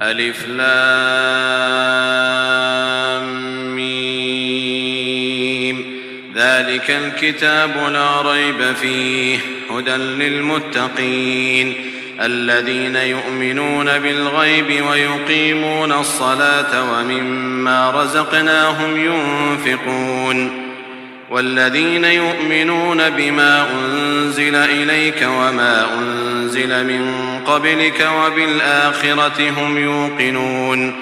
ألف لام ميم. ذلك الكتاب لا ريب فيه هدى للمتقين الذين يؤمنون بالغيب ويقيمون الصلاة ومما رزقناهم ينفقون والذين يؤمنون بما أنزل إليك وما أنزل من قبلك وبالآخرة هم يوقنون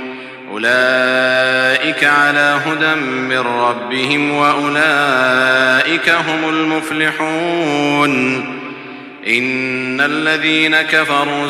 أولئك على هدى من ربهم وأولئك هم المفلحون إن الذين كفروا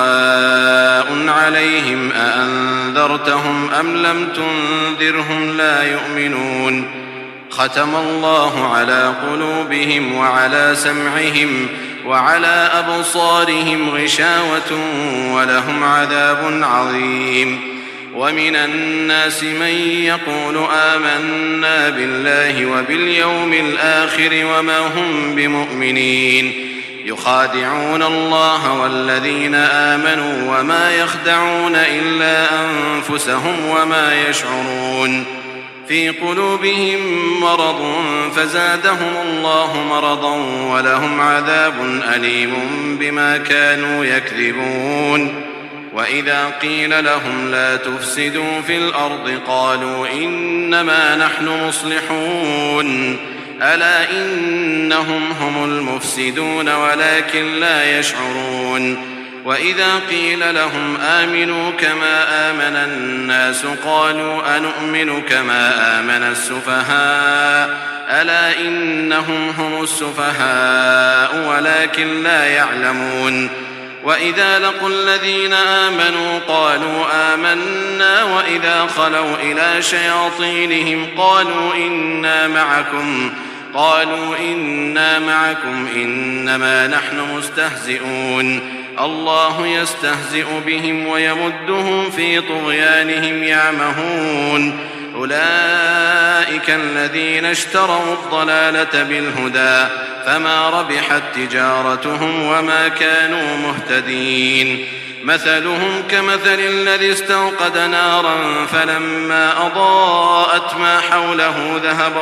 سواء عليهم أأنذرتهم أم لم تنذرهم لا يؤمنون ختم الله على قلوبهم وعلى سمعهم وعلى أبصارهم غشاوة ولهم عذاب عظيم ومن الناس من يقول آمنا بالله وباليوم الآخر وما هم بمؤمنين يخادعون الله والذين آمنوا وما يخدعون إلا أنفسهم وما يشعرون في قلوبهم مرض فزادهم الله مرضا ولهم عذاب أليم بما كانوا يكذبون وإذا قيل لهم لا تفسدوا في الأرض قالوا إنما نحن مصلحون ألا إنهم هم المفسدون ولكن لا يشعرون وإذا قيل لهم آمنوا كما آمن الناس قالوا أنؤمن كما آمن السفهاء ألا إنهم هم السفهاء ولكن لا يعلمون وإذا لقوا الذين آمنوا قالوا آمنا وإذا خلوا إلى شياطينهم قالوا إنا معكم إنما نحن مستهزئون الله يستهزئ بهم ويمدهم في طغيانهم يعمهون أولئك الذين اشتروا الضلالة بالهدى فما ربحت تجارتهم وما كانوا مهتدين مثلهم كمثل الذي استوقد نارا فلما أضاءت ما حوله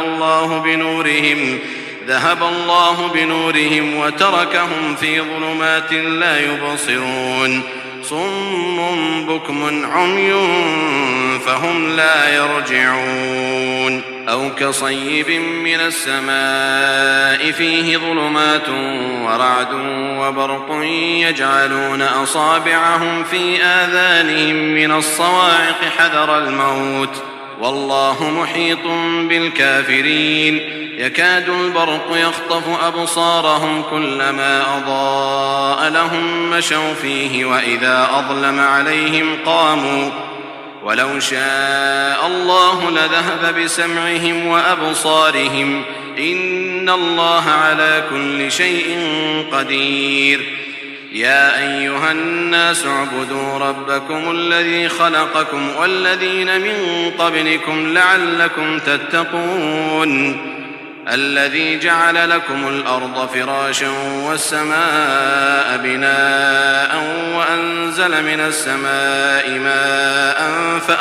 ذهب الله بنورهم وتركهم في ظلمات لا يبصرون صم بكم عمي فهم لا يرجعون أو كصيب من السماء فيه ظلمات ورعد وبرق يجعلون أصابعهم في آذانهم من الصواعق حذر الموت والله محيط بالكافرين يكاد البرق يخطف أبصارهم كلما أضاء لهم مشوا فيه وإذا أظلم عليهم قاموا ولو شاء الله لذهب بسمعهم وأبصارهم إن الله على كل شيء قدير يا أيها الناس اعبدوا ربكم الذي خلقكم والذين من قبلكم لعلكم تتقون الذي جعل لكم الأرض فراشا والسماء بناء وأنزل من السماء ماء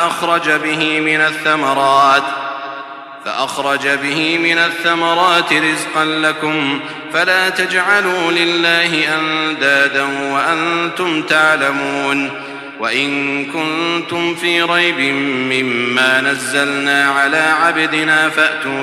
فأخرج به من الثمرات رزقا لكم فلا تجعلوا لله أندادا وأنتم تعلمون وإن كنتم في ريب مما نزلنا على عبدنا فأتوا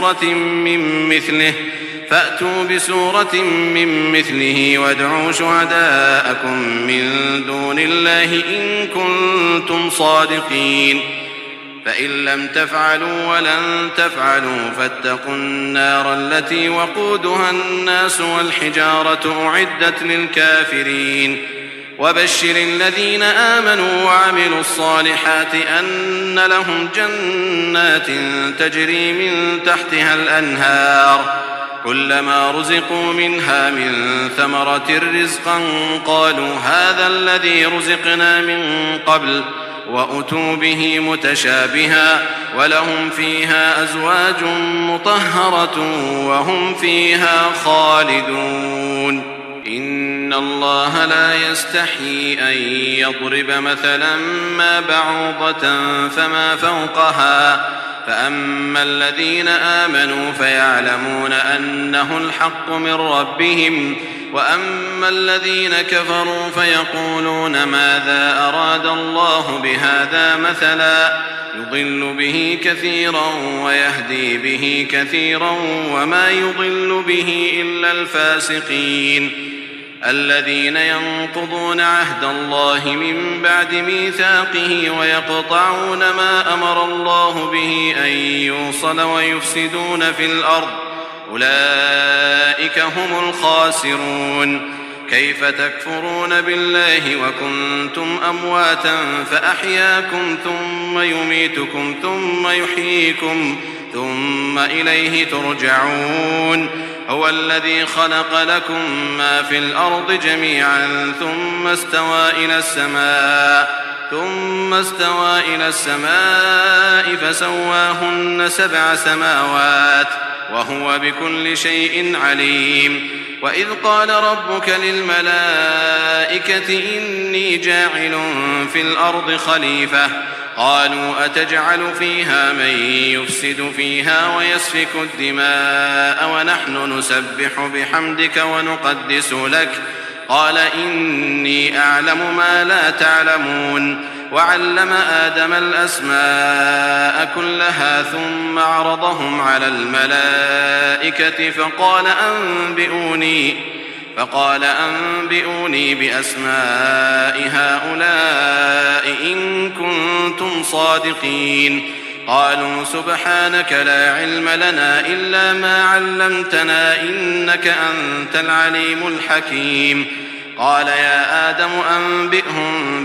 بسورة من مثله وادعوا شهداءكم من دون الله إن كنتم صادقين فإن لم تفعلوا ولن تفعلوا فاتقوا النار التي وقودها الناس والحجارة أعدت للكافرين وبشر الذين آمنوا وعملوا الصالحات أن لهم جنات تجري من تحتها الأنهار كلما رزقوا منها من ثمرة رزقا قالوا هذا الذي رزقنا من قبل وأتوا به متشابها ولهم فيها أزواج مطهرة وهم فيها خالدون إن الله لا يستحيي أن يضرب مثلا ما بعوضة فما فوقها فأما الذين آمنوا فيعلمون أنه الحق من ربهم وأما الذين كفروا فيقولون ماذا أراد الله بهذا مثلا يضل به كثيرا ويهدي به كثيرا وما يضل به إلا الفاسقين الذين ينقضون عهد الله من بعد ميثاقه ويقطعون ما أمر الله به أن يوصل ويفسدون في الأرض أولئك هم الخاسرون كيف تكفرون بالله وكنتم أمواتا فأحياكم ثم يميتكم ثم يحييكم ثم إليه ترجعون هو الذي خلق لكم ما في الأرض جميعا ثم استوى إلى السماء فسواهن 7 سماوات وهو بكل شيء عليم وإذ قال ربك للملائكة إني جاعل في الأرض خليفة قالوا أتجعل فيها من يفسد فيها ويسفك الدماء ونحن نسبح بحمدك ونقدس لك قال إني أعلم ما لا تعلمون وعلم آدم الأسماء كلها ثم عرضهم على الملائكة فقال أنبئوني بأسماء هؤلاء إن كنتم صادقين قالوا سبحانك لا علم لنا إلا ما علمتنا إنك أنت العليم الحكيم قال يا آدم أنبئهم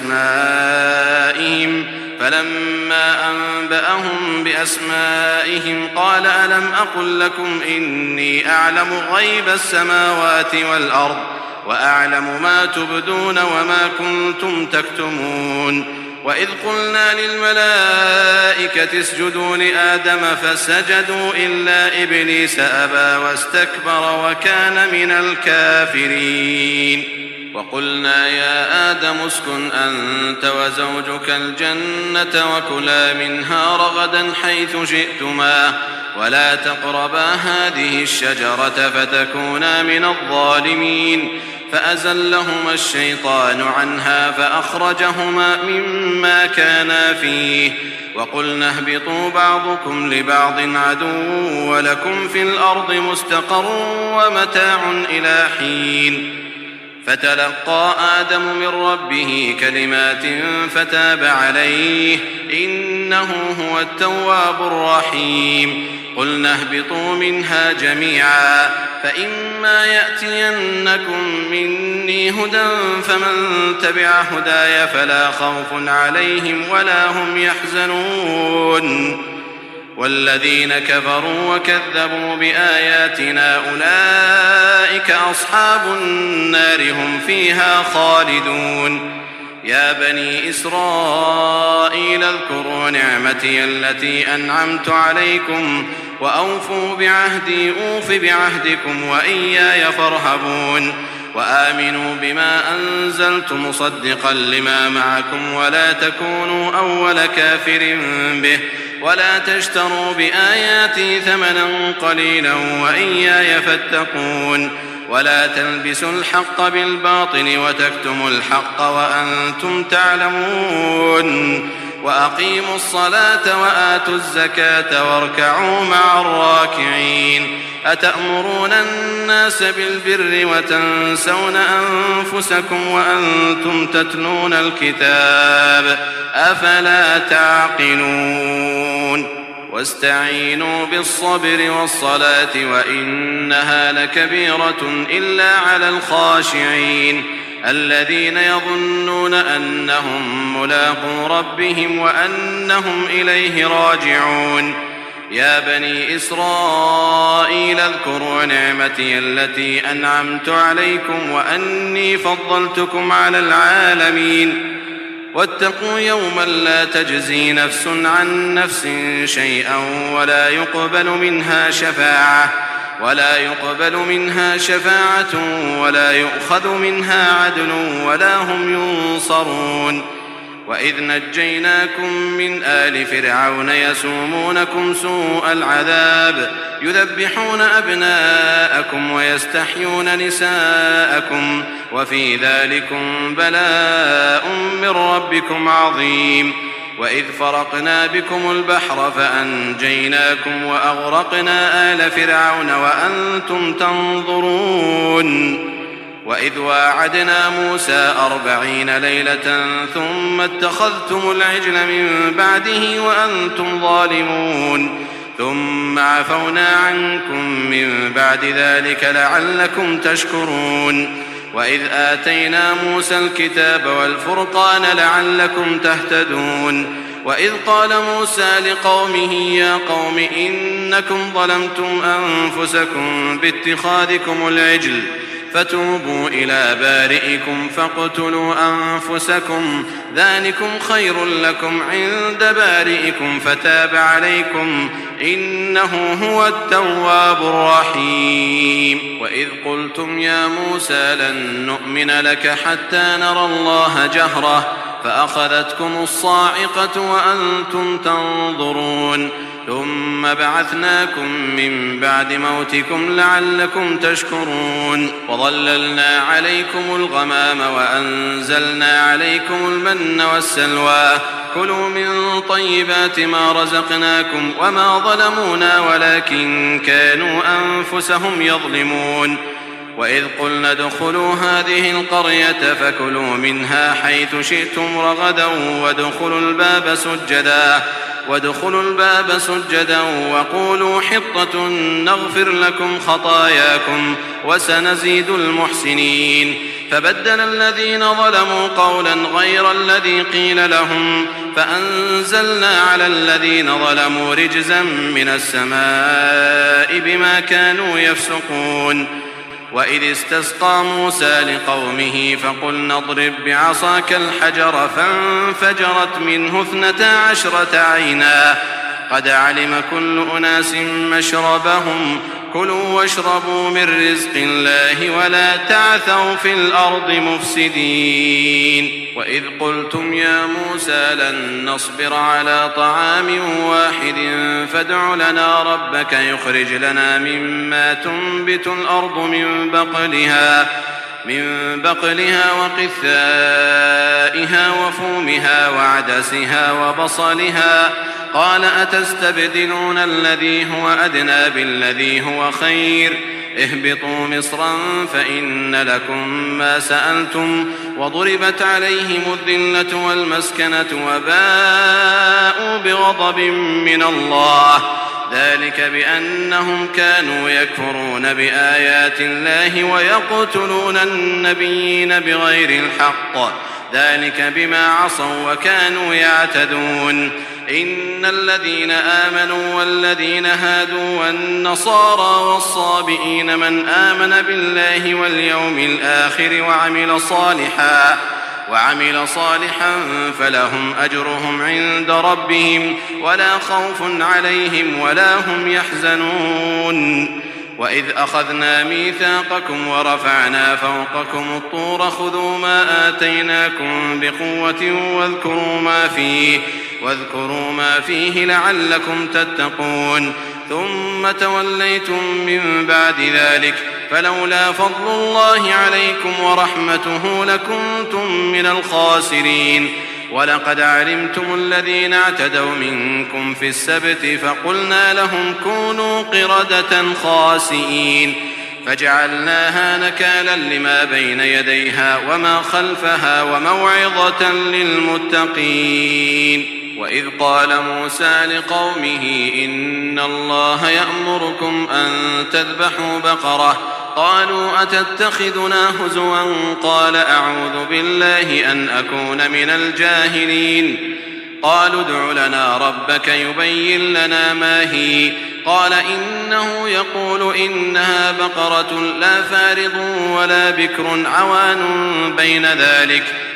بأسمائهم فلما أنبأهم بأسمائهم قال ألم أقل لكم إني أعلم غيب السماوات والأرض وأعلم ما تبدون وما كنتم تكتمون وإذ قلنا للملائكة اسجدوا لآدم فسجدوا إلا إبليس أبى واستكبر وكان من الكافرين وقلنا يا آدم اسكن أنت وزوجك الجنة وكلا منها رغدا حيث شئتما ولا تقربا هذه الشجرة فتكونا من الظالمين فأزلهما الشيطان عنها فأخرجهما مما كانا فيه وقلنا اهبطوا بعضكم لبعض عدو ولكم في الأرض مستقر ومتاع إلى حين فتلقى آدم من ربه كلمات فتاب عليه إنه هو التواب الرحيم قلنا اهبطوا منها جميعا فإما يأتينكم مني هدى فمن تبع هداي فلا خوف عليهم ولا هم يحزنون والذين كفروا وكذبوا بآياتنا أولئك أصحاب النار هم فيها خالدون يا بني إسرائيل اذكروا نعمتي التي أنعمت عليكم وأوفوا بعهدي أوف بعهدكم وإياي فارهبون وآمنوا بما أنزلت مصدقا لما معكم ولا تكونوا أول كافر به ولا تشتروا بآياتي ثمنا قليلا وإياي فاتقون ولا تلبسوا الحق بالباطل وتكتموا الحق وأنتم تعلمون وأقيموا الصلاة وآتوا الزكاة واركعوا مع الراكعين أتأمرون الناس بالبر وتنسون أنفسكم وأنتم تتلون الكتاب أفلا تعقلون واستعينوا بالصبر والصلاة وإنها لكبيرة إلا على الخاشعين الذين يظنون أنهم ملاقو ربهم وأنهم إليه راجعون يا بني إسرائيل اذكروا نعمتي التي أنعمت عليكم وأني فضلتكم على العالمين واتقوا يوما لا تجزي نفس عن نفس شيئا ولا يقبل منها شفاعة ولا يقبل منها شفاعة ولا يؤخذ منها عدل ولا هم ينصرون. وإذ نجيناكم من آل فرعون يسومونكم سوء العذاب يذبحون أبناءكم ويستحيون نساءكم وفي ذلكم بلاء من ربكم عظيم. وإذ فرقنا بكم البحر فأنجيناكم وأغرقنا آل فرعون وأنتم تنظرون. وإذ واعدنا موسى 40 ليلة ثم اتخذتم العجل من بعده وأنتم ظالمون ثم عفونا عنكم من بعد ذلك لعلكم تشكرون. وإذ آتينا موسى الكتاب والفرقان لعلكم تهتدون. وإذ قال موسى لقومه يا قوم إنكم ظلمتم أنفسكم باتخاذكم العجل فتوبوا إلى بارئكم فاقتلوا أنفسكم ذلكم خير لكم عند بارئكم فتاب عليكم إنه هو التواب الرحيم. وإذ قلتم يا موسى لن نؤمن لك حتى نرى الله جهرة فأخذتكم الصاعقة وأنتم تنظرون ثم بعثناكم من بعد موتكم لعلكم تشكرون. وظللنا عليكم الغمام وأنزلنا عليكم المن والسلوى كلوا من طيبات ما رزقناكم وما ظلمونا ولكن كانوا أنفسهم يظلمون. وإذ قلنا ادخلوا هذه القرية فكلوا منها حيث شئتم رغدا وادخلوا الباب سجدا وقولوا حطة نغفر لكم خطاياكم وسنزيد المحسنين. فبدل الذين ظلموا قولا غير الذي قيل لهم فأنزلنا على الذين ظلموا رجزا من السماء بما كانوا يفسقون. وإذ استسقى موسى لقومه فقلنا اضرب بعصاك الحجر فانفجرت منه 12 عينا قد علم كل أناس مشربهم كلوا واشربوا من رزق الله ولا تعثوا في الأرض مفسدين. وإذ قلتم يا موسى لن نصبر على طعام واحد فادع لنا ربك يخرج لنا مما تنبت الأرض من بقلها وقثائها وفومها وعدسها وبصلها قال أتستبدلون الذي هو أدنى بالذي هو خير اهبطوا مصرا فإن لكم ما سألتم وضربت عليهم الذلة والمسكنة وباءوا بغضب من الله ذلك بأنهم كانوا يكفرون بآيات الله ويقتلون النبيين بغير الحق ذلك بما عصوا وكانوا يعتدون. إن الذين آمنوا والذين هادوا والنصارى والصابئين من آمن بالله واليوم الآخر وعمل صالحا فلهم أجرهم عند ربهم ولا خوف عليهم ولا هم يحزنون. وإذ أخذنا ميثاقكم ورفعنا فوقكم الطور خذوا ما آتيناكم بقوة واذكروا ما فيه لعلكم تتقون ثم توليتم من بعد ذلك فلولا فضل الله عليكم ورحمته لكنتم من الخاسرين. ولقد علمتم الذين اعتدوا منكم في السبت فقلنا لهم كونوا قردة خاسئين فجعلناها نكالا لما بين يديها وما خلفها وموعظة للمتقين. وإذ قال موسى لقومه إن الله يأمركم أن تذبحوا بقرة قالوا أتتخذنا هزوا قال أعوذ بالله أن أكون من الجاهلين. قالوا ادع لنا ربك يبين لنا ما هي قال إنه يقول إنها بقرة لا فارض ولا بكر عوان بين ذلك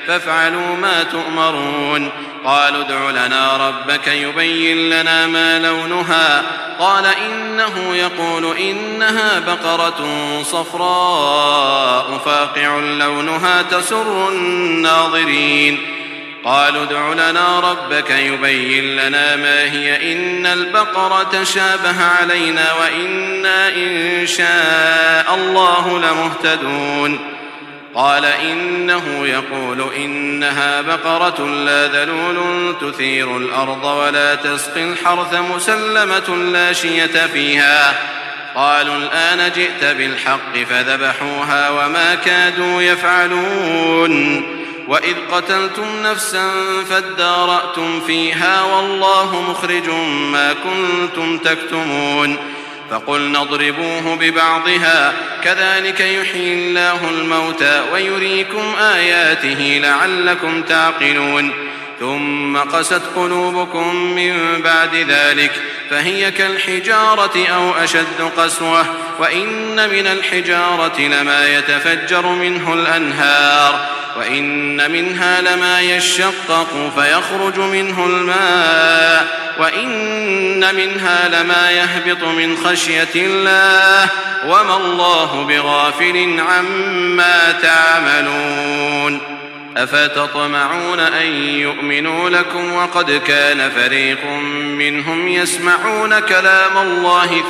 فافعلوا ما تؤمرون. قالوا ادع لنا ربك يبين لنا ما لونها. قال إنه يقول إنها بقرة صفراء فاقع لونها تسر الناظرين. قالوا ادع لنا ربك يبين لنا ما هي إن البقرة شابه علينا وإنا إن شاء الله لمهتدون. قال إنه يقول إنها بقرة لا ذلول تثير الأرض ولا تسقي الحرث مسلمة لا شية فيها. قالوا الآن جئت بالحق فذبحوها وما كادوا يفعلون. وإذ قتلتم نفسا فادارأتم فيها والله مخرج ما كنتم تكتمون. فقلنا اضربوه ببعضها كذلك يحيي الله الموتى ويريكم آياته لعلكم تعقلون. ثم قست قلوبكم من بعد ذلك فهي كالحجارة أو أشد قسوة وإن من الحجارة لما يتفجر منه الأنهار وإن منها لما يشقق فيخرج منه الماء وإن منها لما يهبط من خشية الله وما الله بغافل عما تعملون. أفتطمعون أن يؤمنوا لكم وقد كان فريق منهم يسمعون كلام الله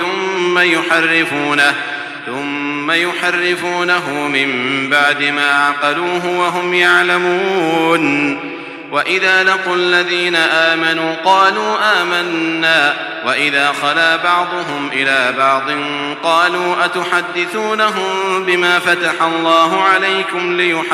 ثم يحرفونه من بعد ما عقلوه وهم يعلمون. وإذا لقوا الذين آمنوا قالوا آمنا وإذا خلا بعضهم إلى بعض قالوا أتحدثونهم بما فتح الله عليكم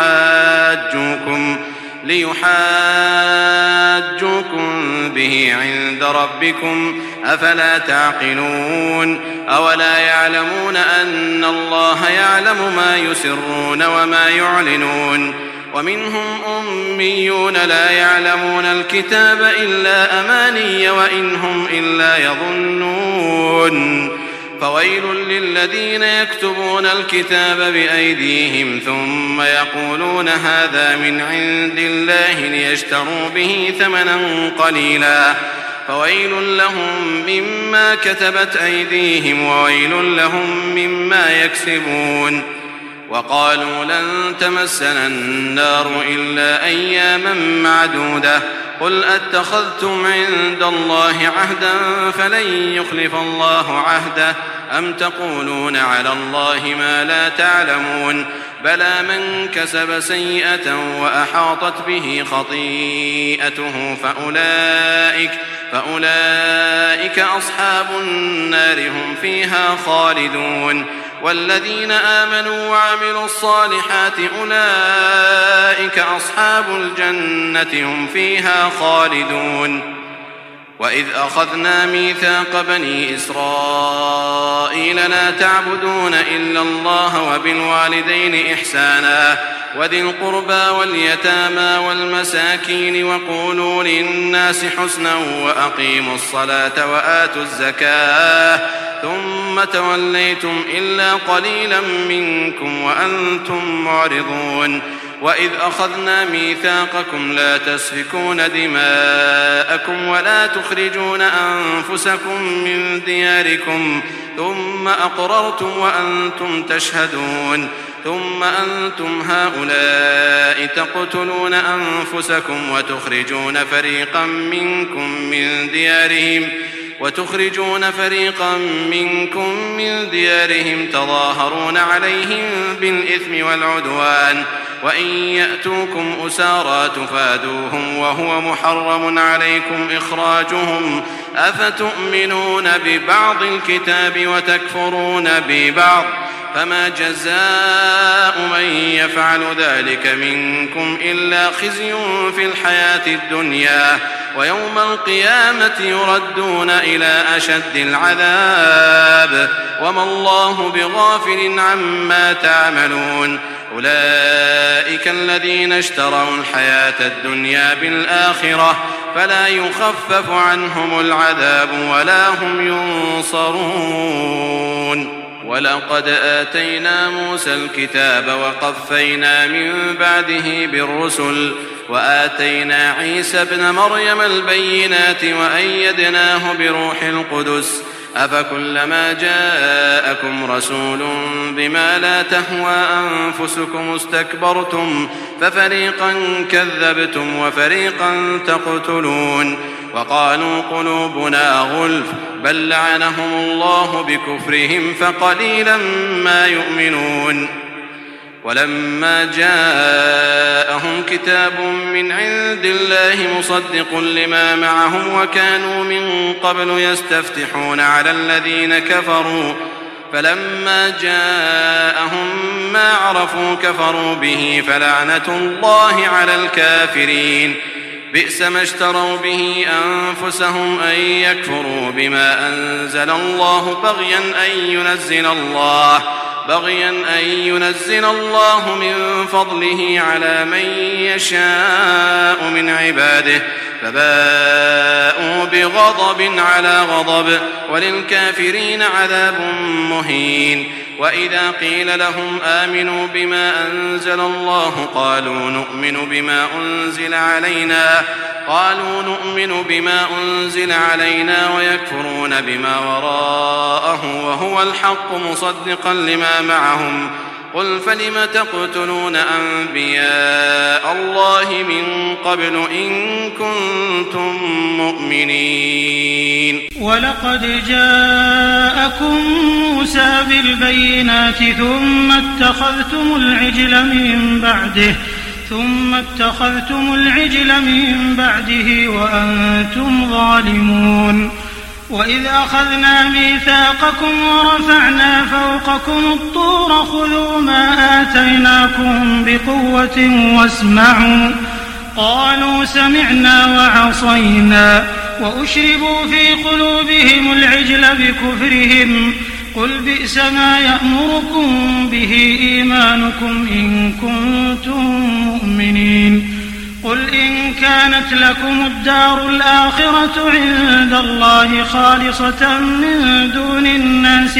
ليحاجوكم به عند ربكم أفلا تعقلون. أولا يعلمون أن الله يعلم ما يسرون وما يعلنون. ومنهم أميون لا يعلمون الكتاب إلا أماني وإن هم إلا يظنون. فويل للذين يكتبون الكتاب بأيديهم ثم يقولون هذا من عند الله ليشتروا به ثمنا قليلا فويل لهم مما كتبت أيديهم وويل لهم مما يكسبون. وقالوا لن تمسنا النار إلا أياما معدودة قل أتخذتم عند الله عهدا فلن يخلف الله عهده أم تقولون على الله ما لا تعلمون. بلى من كسب سيئة وأحاطت به خطيئته فأولئك أصحاب النار هم فيها خالدون. والذين آمنوا وعملوا الصالحات أولئك أصحاب الجنة هم فيها خالدون. وإذ أخذنا ميثاق بني إسرائيل لا تعبدون إلا الله وبالوالدين إحسانا وذي القربى واليتامى والمساكين وقولوا للناس حسنا وأقيموا الصلاة وآتوا الزكاة ثم توليتم إلا قليلا منكم وأنتم معرضون. وإذ أخذنا ميثاقكم لا تسفكون دماءكم ولا تخرجون أنفسكم من دياركم ثم أقررتم وأنتم تشهدون ثم أنتم هؤلاء تقتلون أنفسكم وتخرجون فريقا منكم من ديارهم تظاهرون عليهم بالإثم والعدوان وإن يأتوكم أسارى تفادوهم وهو محرم عليكم إخراجهم أفتؤمنون ببعض الكتاب وتكفرون ببعض فما جزاء من يفعل ذلك منكم إلا خزي في الحياة الدنيا ويوم القيامة يردون إلى أشد العذاب وما الله بغافل عما تعملون. أولئك الذين اشتروا الحياة الدنيا بالآخرة فلا يخفف عنهم العذاب ولا هم ينصرون. ولقد آتينا موسى الكتاب وقفينا من بعده بالرسل وآتينا عيسى ابن مريم البينات وأيدناه بروح القدس أفكلما جاءكم رسول بما لا تهوى أنفسكم استكبرتم ففريقا كذبتم وفريقا تقتلون وقالوا قلوبنا غلف بل لعنهم الله بكفرهم فقليلا ما يؤمنون ولما جاءهم كتاب من عند الله مصدق لما معهم وكانوا من قبل يستفتحون على الذين كفروا فلما جاءهم ما عرفوا كفروا به فلعنة الله على الكافرين بئس ما اشتروا به أنفسهم أن يكفروا بما أنزل الله بغيا أن ينزل الله من فضله على من يشاء من عباده فباءوا بغضب على غضب وللكافرين عذاب مهين وإذا قيل لهم آمنوا بما أنزل الله قالوا نؤمن بما أنزل علينا ويكفرون بما وراءه وهو الحق مصدقا لما معهم قل فلم تقتلون أنبياء الله من قبل إن كنتم مؤمنين ولقد جاءكم موسى بالبينات ثم اتخذتم العجل من بعده وأنتم ظالمون وإذ أخذنا ميثاقكم ورفعنا فوقكم الطور خذوا ما آتيناكم بقوة واسمعوا قالوا سمعنا وعصينا وأشربوا في قلوبهم العجل بكفرهم قل بئس ما يأمركم به إيمانكم إن كنتم مؤمنين قل إن كانت لكم الدار الآخرة عند الله خالصة من دون الناس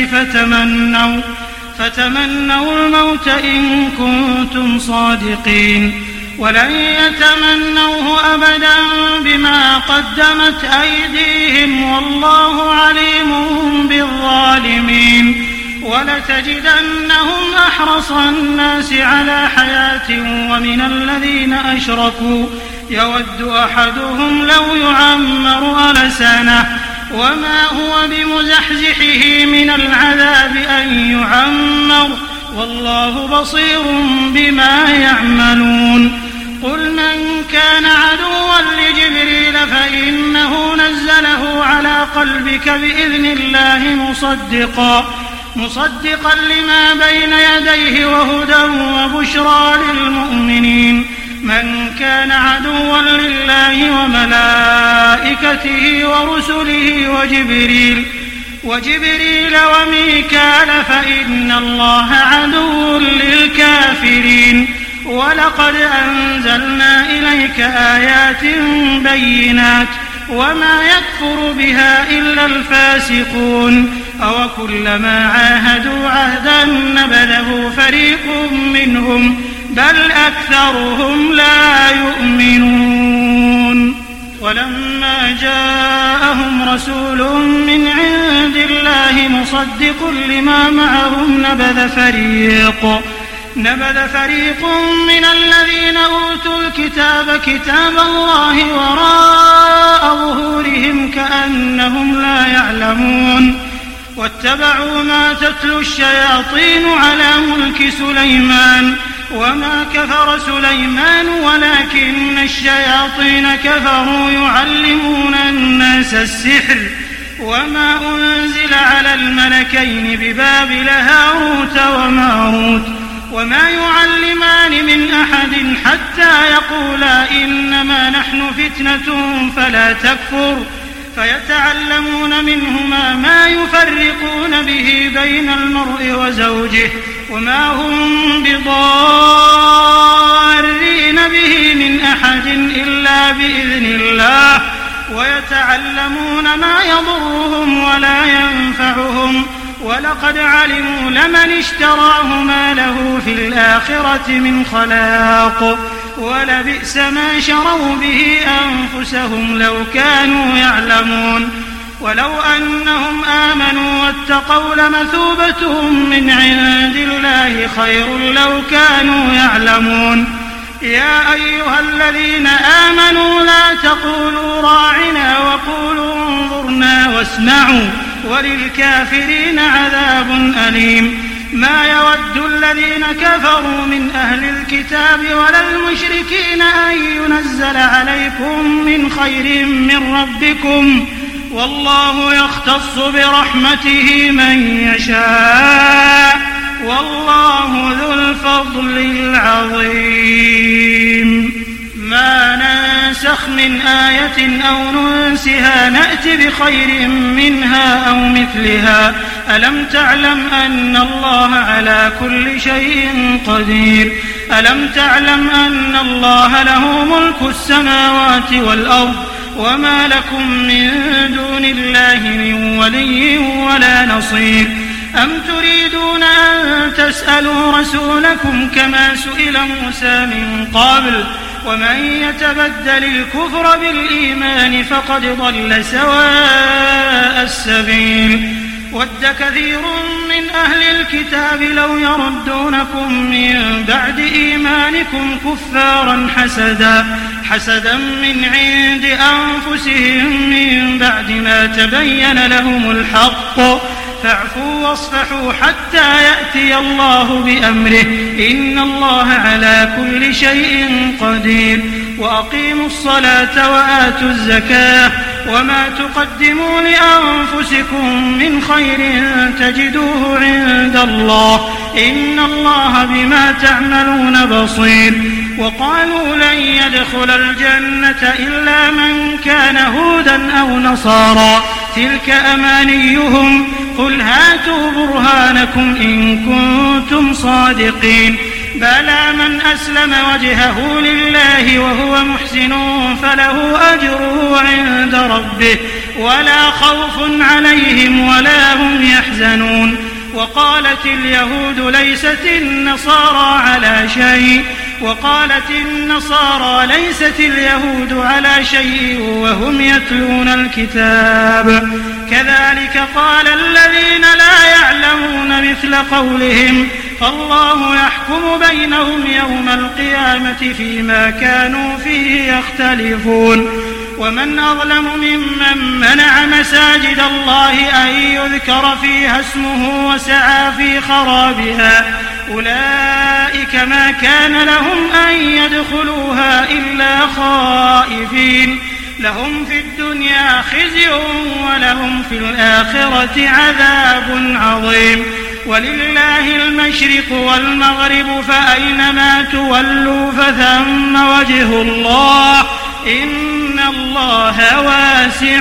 فتمنوا الموت إن كنتم صادقين ولن يتمنوه أبدا بما قدمت أيديهم والله عليم بالظالمين ولتجدنهم أحرص الناس على حياة ومن الذين أشركوا يود أحدهم لو يعمر ألف سنة وما هو بمزحزحه من العذاب أن يعمر والله بصير بما يعملون قل من كان عدوا لجبريل فإنه نزله على قلبك بإذن الله مصدقا لما بين يديه وهدى وبشرى للمؤمنين من كان عدوا لله وملائكته ورسله وجبريل وميكال فإن الله عدو للكافرين ولقد أنزلنا إليك آيات بينات وما يكفر بها إلا الفاسقون أوكلما عاهدوا عهدا نبذه فريق منهم بل أكثرهم لا يؤمنون ولما جاءهم رسول من عند الله مصدق لما معهم نبذ فريق من الذين أوتوا الكتاب كتاب الله وراء ظهورهم كأنهم لا يعلمون واتبعوا ما تتلو الشياطين على ملك سليمان وما كفر سليمان ولكن الشياطين كفروا يعلمون الناس السحر وما أنزل على الملكين ببابل هاروت وماروت وما يعلمان من أحد حتى يقولا إنما نحن فتنة فلا تكفر فيتعلمون منهما ما يفرقون به بين المرء وزوجه وما هم بضارين به من أحد إلا بإذن الله ويتعلمون ما يضرهم ولا ينفعهم ولقد علموا لمن اشتراه ما له في الآخرة من خلاق ولبئس ما شروا به أنفسهم لو كانوا يعلمون ولو أنهم آمنوا واتقوا لمثوبة من عند الله خير لو كانوا يعلمون يا أيها الذين آمنوا لا تقولوا راعنا وقولوا انظرنا واسمعوا وللكافرين عذاب أليم ما يود الذين كفروا من أهل الكتاب ولا المشركين أن ينزل عليكم من خير من ربكم والله يختص برحمته من يشاء والله ذو الفضل العظيم ما ننسخ من آية أو ننسها نأت بخير منها أو مثلها ألم تعلم أن الله على كل شيء قدير ألم تعلم أن الله له ملك السماوات والأرض وما لكم من دون الله من ولي ولا نصير أم تريدون أن تسألوا رسولكم كما سئل موسى من قبل ومن يتبدل الكفر بالإيمان فقد ضل سواء السبيل ود كثير من أهل الكتاب لو يردونكم من بعد إيمانكم كفارا حسدا من عند أنفسهم من بعد ما تبين لهم الحق فاعفوا واصفحوا حتى يأتي الله بأمره إن الله على كل شيء قدير وأقيموا الصلاة وآتوا الزكاة وما تقدموا لأنفسكم من خير تجدوه عند الله إن الله بما تعملون بصير وقالوا لن يدخل الجنة إلا من كان هودا أو نصارى تلك أمانيهم قل هاتوا برهانكم إن كنتم صادقين بلى من أسلم وجهه لله وهو محسن فله أجره عند ربه ولا خوف عليهم ولا هم يحزنون وقالت اليهود ليست النصارى ليست اليهود على شيء وهم يتلون الكتاب كذلك قال الذين لا يعلمون مثل قولهم فالله يحكم بينهم يوم القيامة فيما كانوا فيه يختلفون ومن أظلم ممن منع مساجد الله أن يذكر فيها اسمه وسعى في خرابها أولئك ما كان لهم أن يدخلوها إلا خائفين لهم في الدنيا خزي ولهم في الآخرة عذاب عظيم ولله المشرق والمغرب فأينما تولوا فثم وجه الله إن الله واسع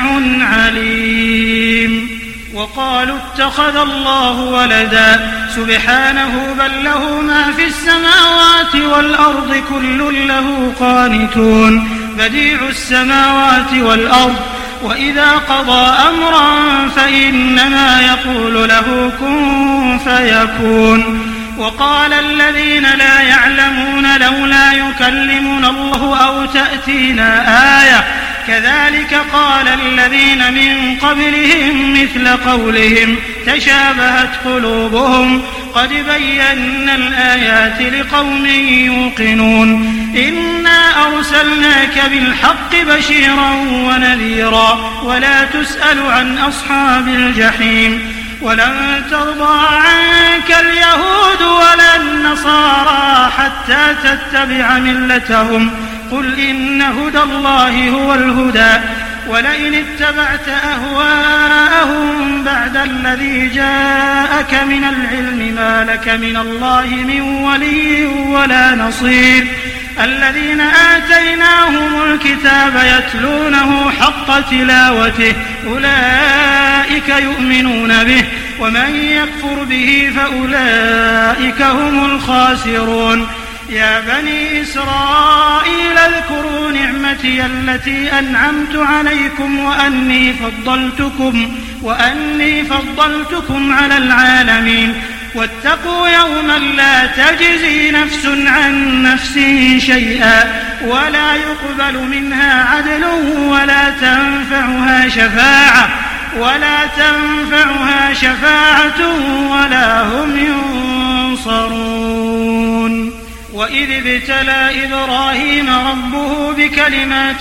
عليم وقالوا اتخذ الله ولدا سبحانه بل له ما في السماوات والأرض كل له قانتون بديع السماوات والأرض وإذا قضى أمرا فإنما يقول له كن فيكون وقال الذين لا يعلمون لولا يكلمنا الله أو تأتينا آية كذلك قال الذين من قبلهم مثل قولهم تشابهت قلوبهم قد بينا الآيات لقوم يوقنون إنا أرسلناك بالحق بشيرا ونذيرا ولا تسأل عن أصحاب الجحيم ولن ترضى عنك اليهود ولا النصارى حتى تتبع ملتهم قل إن هدى الله هو الهدى ولئن اتبعت أهواءهم بعد الذي جاءك من العلم ما لك من الله من ولي ولا نصير الذين آتيناهم الكتاب يتلونه حق تلاوته أولئك يؤمنون به ومن يكفر به فأولئك هم الخاسرون يا بني إسرائيل اذكروا وأني فضلتكم على العالمين واتقوا يوما لا تجزي نفس عن نفس شيئا ولا يقبل منها عدل ولا تنفعها شفاعة ولا هم ينصرون. وإذ ابتلى إبراهيم ربه بكلمات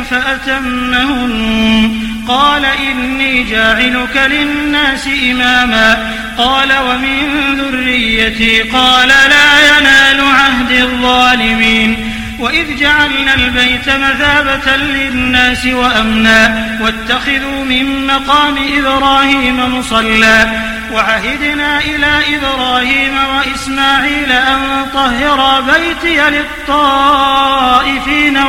فأتمهن قال إني جاعلك للناس إماما قال ومن ذريتي قال لا ينال عهد الظالمين. وإذ جعلنا البيت مثابة للناس وأمنا واتخذوا من مقام إبراهيم مصلى وعهدنا إلى إبراهيم وإسماعيل أن طهرا بيتي للطائفين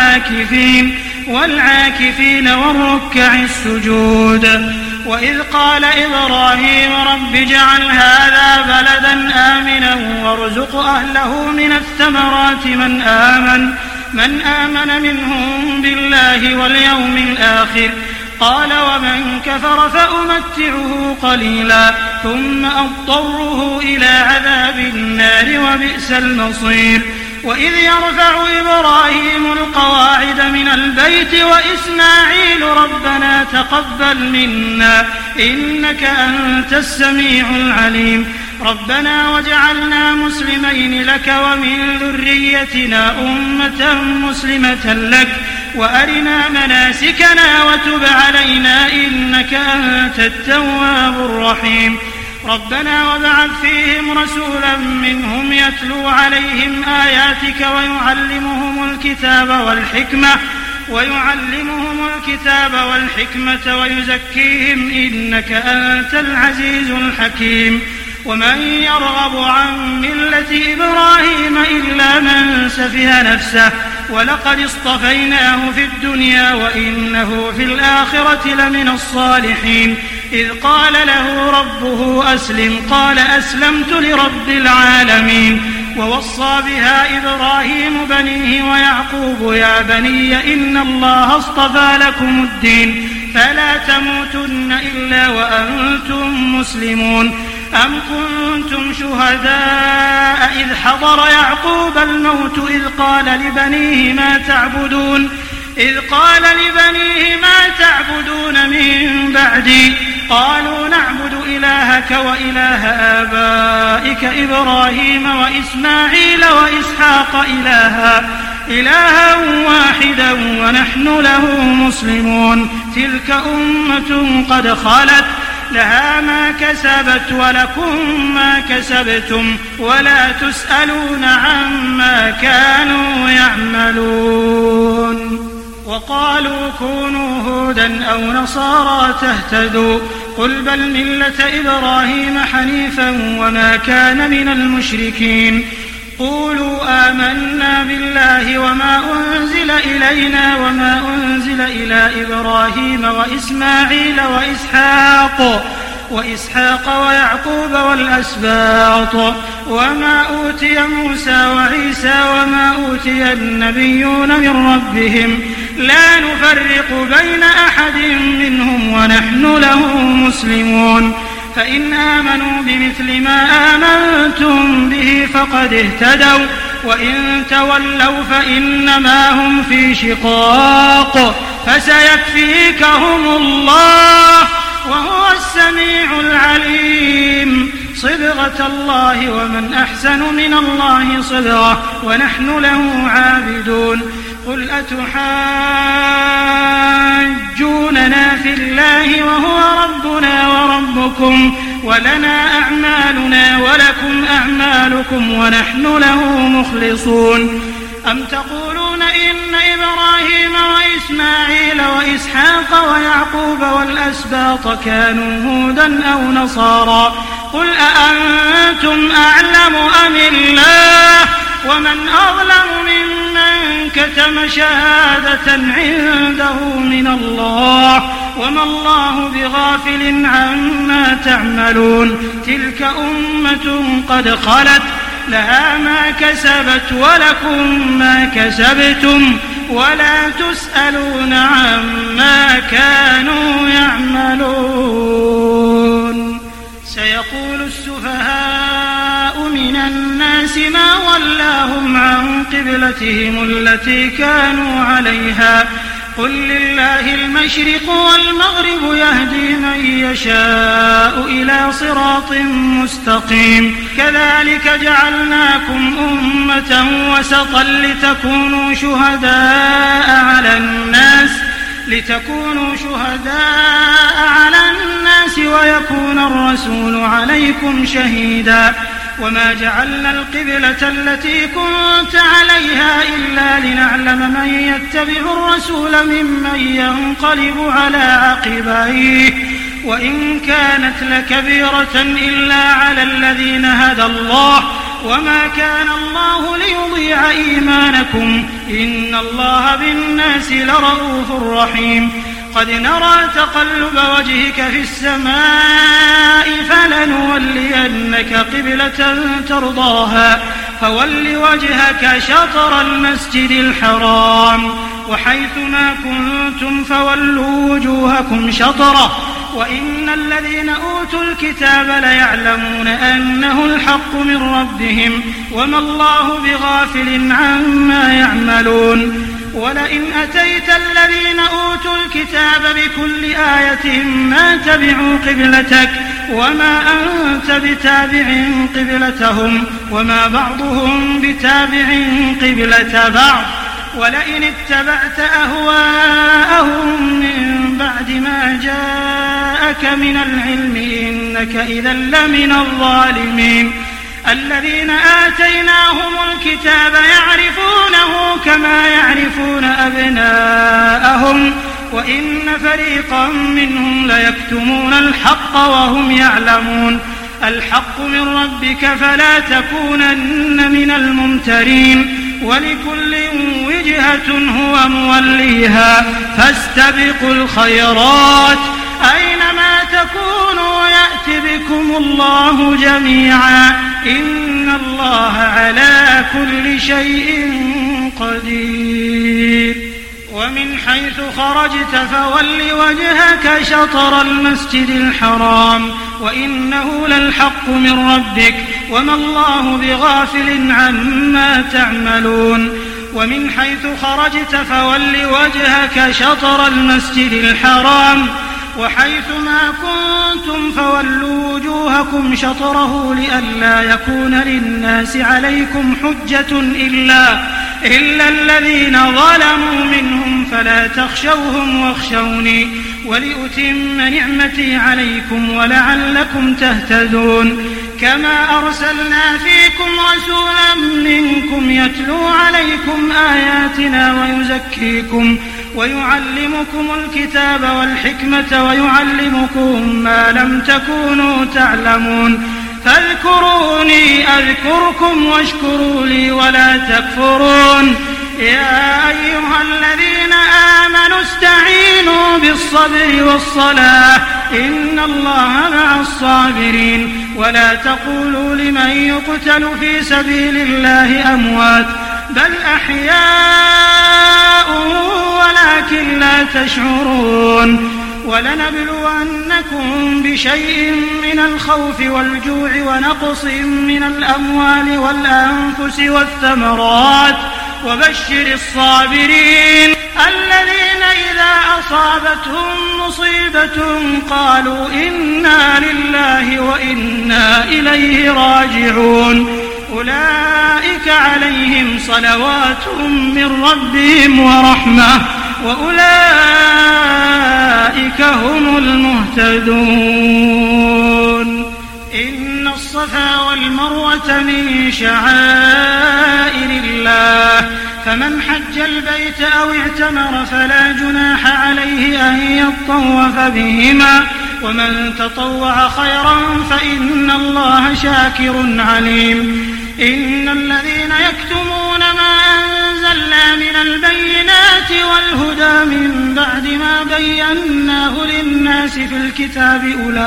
والعاكفين والركع السجود. وإذ قال إبراهيم رب اجعل هذا بلدا آمنا وارزق أهله من الثمرات من آمن منهم بالله واليوم الآخر قال ومن كفر فأمتعه قليلا ثم أضطره إلى عذاب النار وبئس المصير. وإذ يرفع إبراهيم القواعد من البيت وإسماعيل ربنا تقبل منا إنك أنت السميع العليم ربنا واجعلنا مسلمين لك ومن ذريتنا أمة مسلمة لك وأرنا مناسكنا وتب علينا إنك أنت التواب الرحيم. ربنا وابعث فيهم رسولا منهم يتلو عليهم آياتك ويعلمهم الكتاب والحكمة ويزكيهم إنك أنت العزيز الحكيم. ومن يرغب عن ملة إبراهيم إلا من سفه نفسه ولقد اصطفيناه في الدنيا وإنه في الآخرة لمن الصالحين. إذ قال له ربه أسلم قال أسلمت لرب العالمين. ووصى بها إبراهيم بنيه ويعقوب يا بني إن الله اصطفى لكم الدين فلا تموتن إلا وأنتم مسلمون. أم كنتم شهداء إذ حضر يعقوب الموت إذ قال لبنيه ما تعبدون من بعدي قالوا نعبد إلهك وإله آبائك إبراهيم وإسماعيل وإسحاق إلها واحدا ونحن له مسلمون. تلك أمة قد خلت لها ما كسبت ولكم ما كسبتم ولا تسألون عما كانوا يعملون. وقالوا كونوا هودا أو نصارى تهتدوا قل بل ملة إبراهيم حنيفا وما كان من المشركين. قولوا آمنا بالله وما أنزل إلينا وما أنزل إلى إبراهيم وإسماعيل وإسحاق ويعقوب والأسباط وما أوتي موسى وعيسى وما أوتي النبيون من ربهم لا نفرق بين أحد منهم ونحن له مسلمون. فإن آمنوا بمثل ما آمنتم به فقد اهتدوا وإن تولوا فإنما هم في شقاق فسيكفيكهم الله وهو السميع العليم. صبغة الله ومن أحسن من الله صبغة ونحن له عابدون. قل أتحاجوننا في الله وهو ربنا وربكم ولنا أعمالنا ولكم أعمالكم ونحن له مخلصون. أم تقولون إن إبراهيم وإسماعيل وإسحاق ويعقوب والأسباط كانوا هودا أو نصارى قل أأنتم أعلم أم الله ومن أظلم ممن كتم شهادة عنده من الله وما الله بغافل عما تعملون. تلك أمة قد خلت لها ما كسبت ولكم ما كسبتم ولا تسألون عما كانوا يعملون. ولاهم عن قبلتهم التي كانوا عليها قل لله المشرق والمغرب يهدي من يشاء إلى صراط مستقيم كذلك جعلناكم أمة وسطا لتكونوا شهداء على الناس ويكون الرسول عليكم شهيدا وما جعلنا القبلة التي كنت عليها إلا لنعلم من يتبع الرسول ممن ينقلب على عقبيه وإن كانت لكبيرة إلا على الذين هدى الله وما كان الله ليضيع إيمانكم إن الله بالناس لرؤوف رحيم قد نرى تقلب وجهك في السماء فلنولينك قبلة ترضاها فول وجهك شطر المسجد الحرام وحيثما كنتم فولوا وجوهكم شطره وإن الذين أوتوا الكتاب ليعلمون أنه الحق من ربهم وما الله بغافل عما يعملون ولئن أتيت الذين أوتوا الكتاب بكل آية ما تبعوا قبلتك وما أنت بتابع قبلتهم وما بعضهم بتابع قبلة بعض ولئن اتبعت أهواءهم من بعد ما جاءك من العلم إنك إذا لمن الظالمين الذين آتيناهم الكتاب يعرفونه كما يعرفون أبناءهم وإن فريقا منهم ليكتمون الحق وهم يعلمون الحق من ربك فلا تكونن من الممترين ولكل وجهة هو موليها فاستبقوا الخيرات أينما تكونوا يأت بكم الله جميعا إن الله على كل شيء قدير ومن حيث خرجت فول وجهك شطر المسجد الحرام وإنه للحق من ربك وما الله بغافل عما تعملون ومن حيث خرجت فول وجهك شطر المسجد الحرام وحيثما كنتم فولوا وجوهكم شطره لئلا يكون للناس عليكم حجة إلا الذين ظلموا منهم فلا تخشوهم واخشوني ولأتم نعمتي عليكم ولعلكم تهتدون كما أرسلنا فيكم رسولا منكم يتلو عليكم آياتنا ويزكيكم ويعلمكم الكتاب والحكمة ويعلمكم ما لم تكونوا تعلمون فاذكروني أذكركم واشكروا لي ولا تكفرون يا أيها الذين آمنوا استعينوا بالصبر والصلاة إن الله مع الصابرين ولا تقولوا لمن يقتل في سبيل الله أموات بل أحياء ولكن لا تشعرون ولنبلونكم بشيء من الخوف والجوع ونقص من الأموال والأنفس والثمرات وبشر الصابرين الذين إذا أصابتهم مصيبة قالوا إنا لله وإنا إليه راجعون أولئك عليهم صلوات من ربهم ورحمة وأولئك هم المهتدون إن الصفا والمروة من شعائر الله فمن حج البيت أو اعتمر فلا جناح عليه أن يطوف بهما ومن تطوع خيرا فإن الله شاكر عليم إن الذين يكتمون ما أنزلنا من البينات والهدى من بعد ما بيناه للناس في الكتاب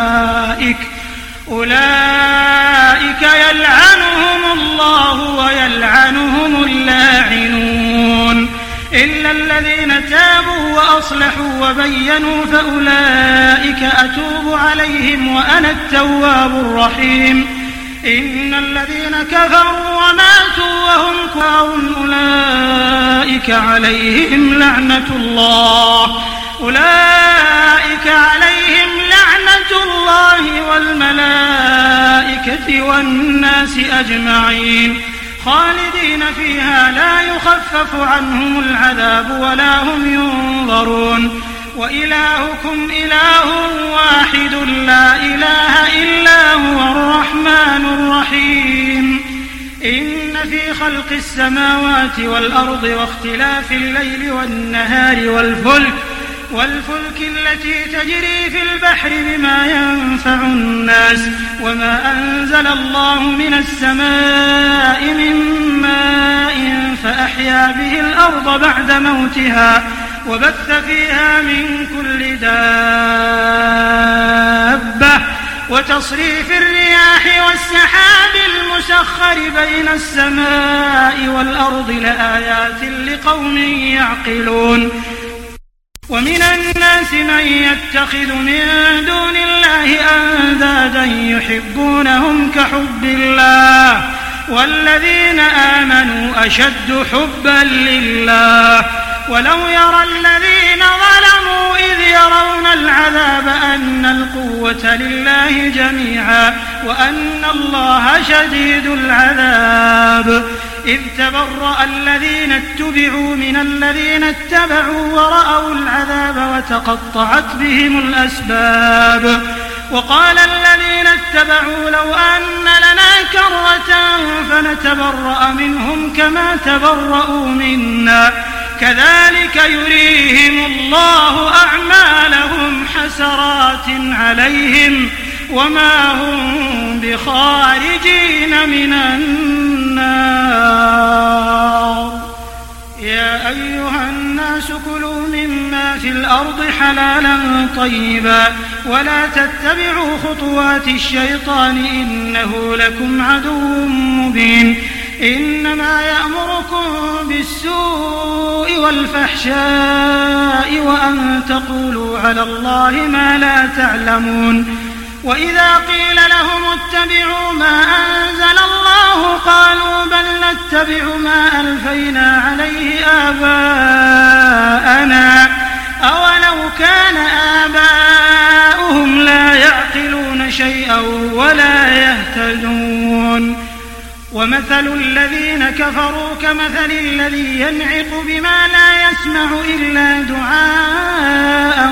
أولئك يلعنهم الله ويلعنهم اللاعنون إلا الذين تابوا وأصلحوا وبينوا فأولئك أتوب عليهم وأنا التواب الرحيم إن الذين كفروا وماتوا وهم كفار أولئك عليهم لعنة الله والملائكة والناس أجمعين خالدين فيها لا يخفف عنهم العذاب ولا هم ينظرون وإلهكم إله واحد لا إله إلا هو الرحمن الرحيم إن في خلق السماوات والأرض واختلاف الليل والنهار والفلك التي تجري في البحر بما ينفع الناس وما أنزل الله من السماء من ماء فأحيا به الأرض بعد موتها وبث فيها من كل دابة وتصريف الرياح والسحاب المسخر بين السماء والأرض لآيات لقوم يعقلون ومن الناس من يتخذ من دون الله أندادا يحبونهم كحب الله والذين آمنوا أشد حبا لله ولو يرى الذين ظلموا إذ يرون العذاب أن القوة لله جميعا وأن الله شديد العذاب إذ تبرأ الذين اتبعوا من الذين اتبعوا ورأوا العذاب وتقطعت بهم الأسباب وقال الذين اتبعوا لو أن لنا كرة فنتبرأ منهم كما تبرأوا منا كذلك يريهم الله أعمالهم حسرات عليهم وما هم بخارجين من النار يا أيها الناس كلوا مما في الأرض حلالا طيبا ولا تتبعوا خطوات الشيطان إنه لكم عدو مبين إنما يأمركم بالسوء والفحشاء وأن تقولوا على الله ما لا تعلمون وإذا قيل لهم اتبعوا ما أنزل الله قالوا بل نتبع ما ألفينا عليه آباءنا أولو كان آباؤهم لا يعقلون شيئا ولا يهتدون ومثل الذين كفروا كمثل الذي ينعق بما لا يسمع إلا دعاء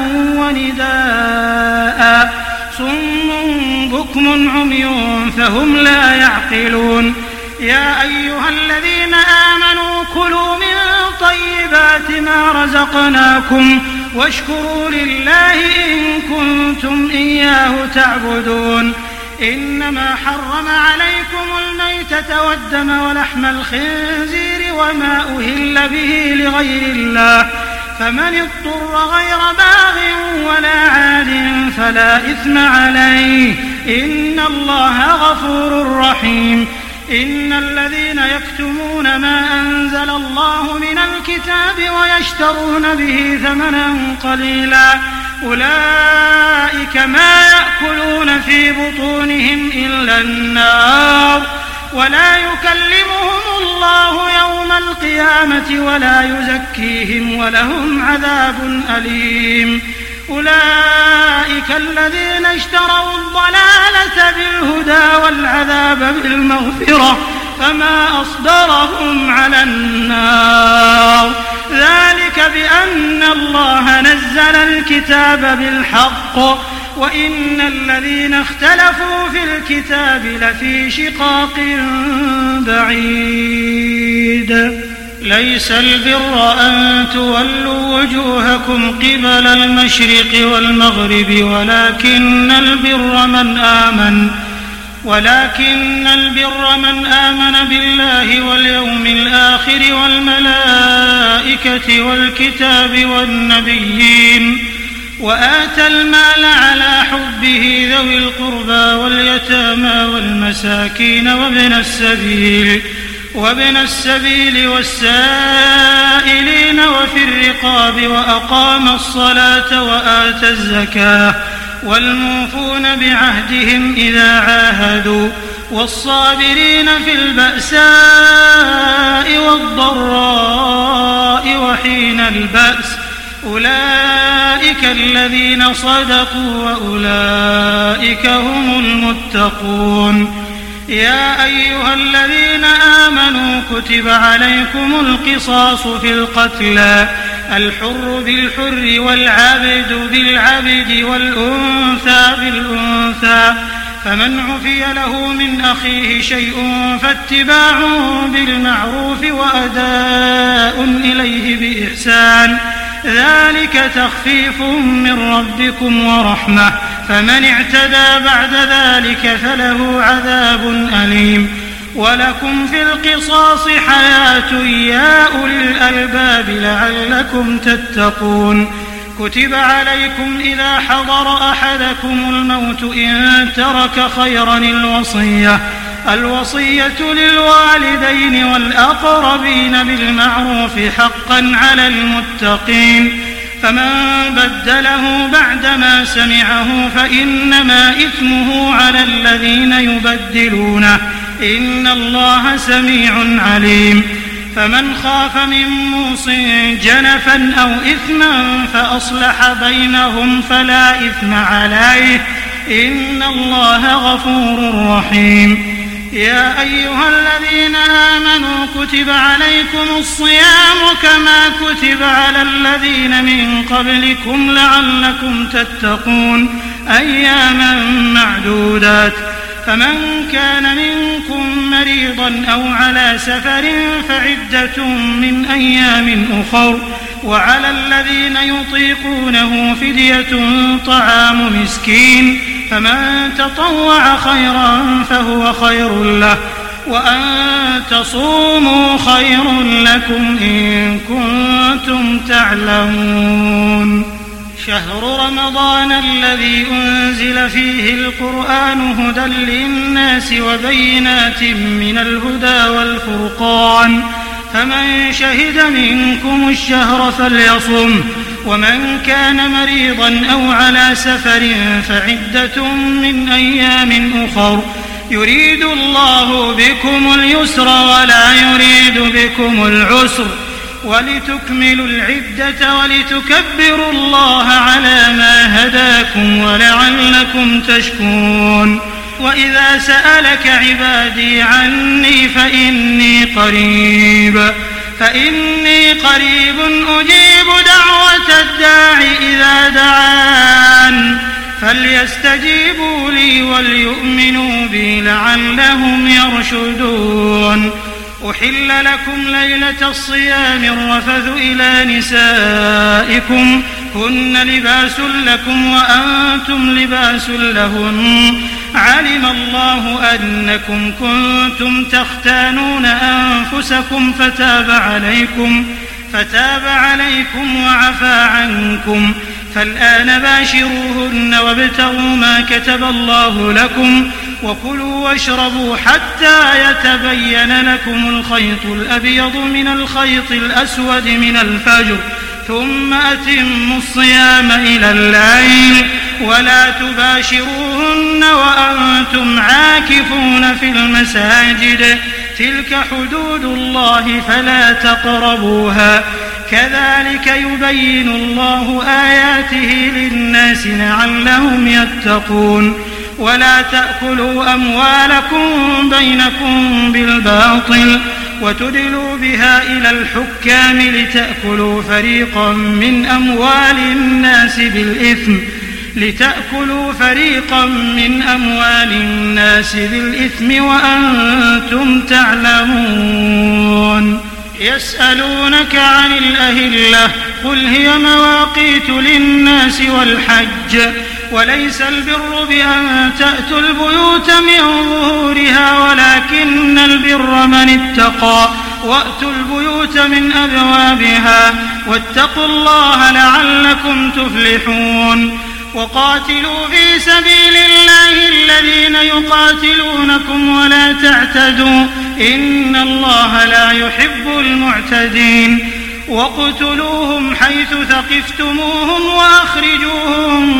ونداء صم بكم عمي فهم لا يعقلون يا أيها الذين آمنوا كلوا من طيبات ما رزقناكم واشكروا لله إن كنتم إياه تعبدون إنما حرم عليكم الميتة والدم ولحم الخنزير وما أهل به لغير الله فمن اضطر غير باغ ولا عاد فلا إثم عليه إن الله غفور رحيم إن الذين يكتمون ما أنزل الله من الكتاب ويشترون به ثمنا قليلا أولئك ما يأكلون في بطونهم إلا النار ولا يكلمهم الله يوم القيامة ولا يزكيهم ولهم عذاب أليم أولئك الذين اشتروا الضلالة بالهدى والعذاب بالمغفرة فما أصبرهم على النار ذلك بأن الله نزل الكتاب بالحق وإن الذين اختلفوا في الكتاب لفي شقاق بعيد ليس البر أن تولوا وجوهكم قبل المشرق والمغرب ولكن البر من آمن بالله واليوم الآخر والملائكة والكتاب والنبيين وآتى المال على حبه ذوي القربى واليتامى والمساكين وابن السبيل والسائلين وفي الرقاب وأقام الصلاة وآتى الزكاة والموفون بعهدهم إذا عاهدوا والصابرين في البأساء والضراء وحين البأس أولئك الذين صدقوا وأولئك هم المتقون. يا أيها الذين آمنوا كتب عليكم القصاص في القتلى الحر بالحر والعبد بالعبد والأنثى بالأنثى فمن عفي له من أخيه شيء فاتباع بالمعروف وأداء إليه بإحسان ذلك تخفيف من ربكم ورحمة فمن اعتدى بعد ذلك فله عذاب أليم. ولكم في القصاص حياة يا أولي الألباب لعلكم تتقون. كتب عليكم إذا حضر أحدكم الموت إن ترك خيرا الوصية للوالدين والأقربين بالمعروف حقا على المتقين. فمن بدله بعدما سمعه فإنما إثمه على الذين يبدلونه إن الله سميع عليم. فمن خاف من موص جنفا أو إثما فأصلح بينهم فلا إثم عليه إن الله غفور رحيم. يا أيها الذين آمنوا كتب عليكم الصيام كما كتب على الذين من قبلكم لعلكم تتقون أياما معدودات. فمن كان منكم مريضا أو على سفر فعدة من أيام أخر وعلى الذين يطيقونه فدية طعام مسكين فمن تطوع خيرا فهو خير له وأن تصوموا خير لكم إن كنتم تعلمون. شهر رمضان الذي أنزل فيه القرآن هدى للناس وبينات من الهدى والفرقان فمن شهد منكم الشهر فليصم ومن كان مريضا أو على سفر فعدة من أيام أخر يريد الله بكم اليسر ولا يريد بكم العسر ولتكملوا العدة ولتكبروا الله على ما هداكم ولعلكم تشكرون. وإذا سألك عبادي عني فإني قريب أجيب دعوة الداع إذا دعان فليستجيبوا لي وليؤمنوا بي لعلهم يرشدون. أحل لكم ليلة الصيام الرفث إلى نسائكم هن لباس لكم وأنتم لباس لهن علم الله أنكم كنتم تختانون أنفسكم فتاب عليكم وعفى عنكم فالآن باشروهن وابتغوا ما كتب الله لكم وكلوا واشربوا حتى يتبين لكم الخيط الأبيض من الخيط الأسود من الفجر ثم أتموا الصيام إلى الليل ولا تباشروهن وأنتم عاكفون في المساجد تلك حدود الله فلا تقربوها كذلك يبين الله آياته للناس لعلهم يتقون. ولا تأكلوا أموالكم بينكم بالباطل وتدلوا بها إلى الحكام لتأكلوا فريقا من أموال الناس بالإثم وأنتم تعلمون. يسألونك عن الأهلة قل هي مواقيت للناس والحج وليس البر بأن تأتوا البيوت من ظهورها ولكن البر من اتقى وأتوا البيوت من أبوابها واتقوا الله لعلكم تفلحون. وقاتلوا في سبيل الله الذين يقاتلونكم ولا تعتدوا إن الله لا يحب المعتدين. واقتلوهم حيث ثقفتموهم وأخرجوهم من حيث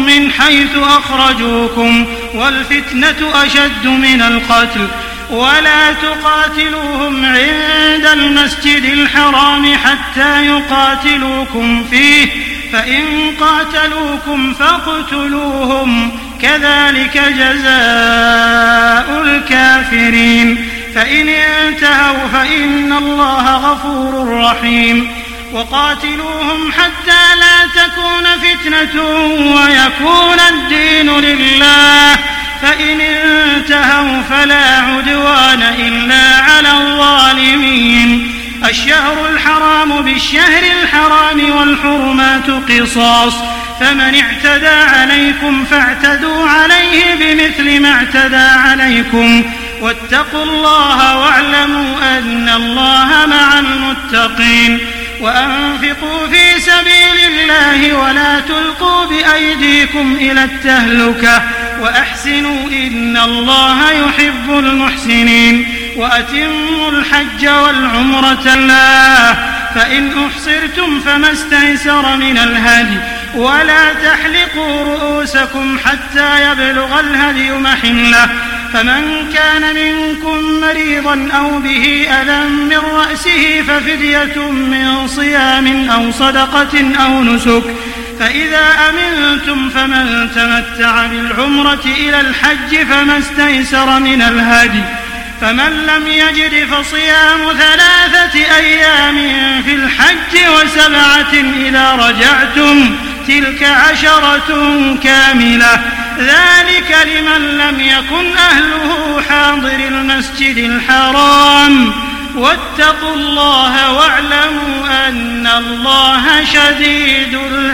حيث أخرجوكم والفتنة أشد من القتل ولا تقاتلوهم عند المسجد الحرام حتى يقاتلوكم فيه فإن قاتلوكم فاقتلوهم كذلك جزاء الكافرين فإن انتهوا فإن الله غفور رحيم وقاتلوهم حتى لا تكون فتنة ويكون الدين لله فإن انتهوا فلا عدوان إلا على الظالمين الشهر الحرام بالشهر الحرام والحرمات قصاص فمن اعتدى عليكم فاعتدوا عليه بمثل ما اعتدى عليكم واتقوا الله واعلموا أن الله مع المتقين وأنفقوا في سبيل الله ولا تلقوا بأيديكم إلى التهلكة وأحسنوا إن الله يحب المحسنين وأتموا الحج والعمرة لله فإن أحصرتم فما استيسر من الهدي ولا تحلقوا رؤوسكم حتى يبلغ الهدي محله فمن كان منكم مريضا أو به أذى من رأسه ففدية من صيام أو صدقة أو نسك فإذا أمنتم فمن تمتع بالعمرة إلى الحج فما استيسر من الهدي فمن لم يجد فصيام 3 أيام في الحج و7 إذا رجعتم تلك 10 كاملة ذلك لمن لم يكن أهله حاضر المسجد الحرام واتقوا الله واعلموا أن الله شديد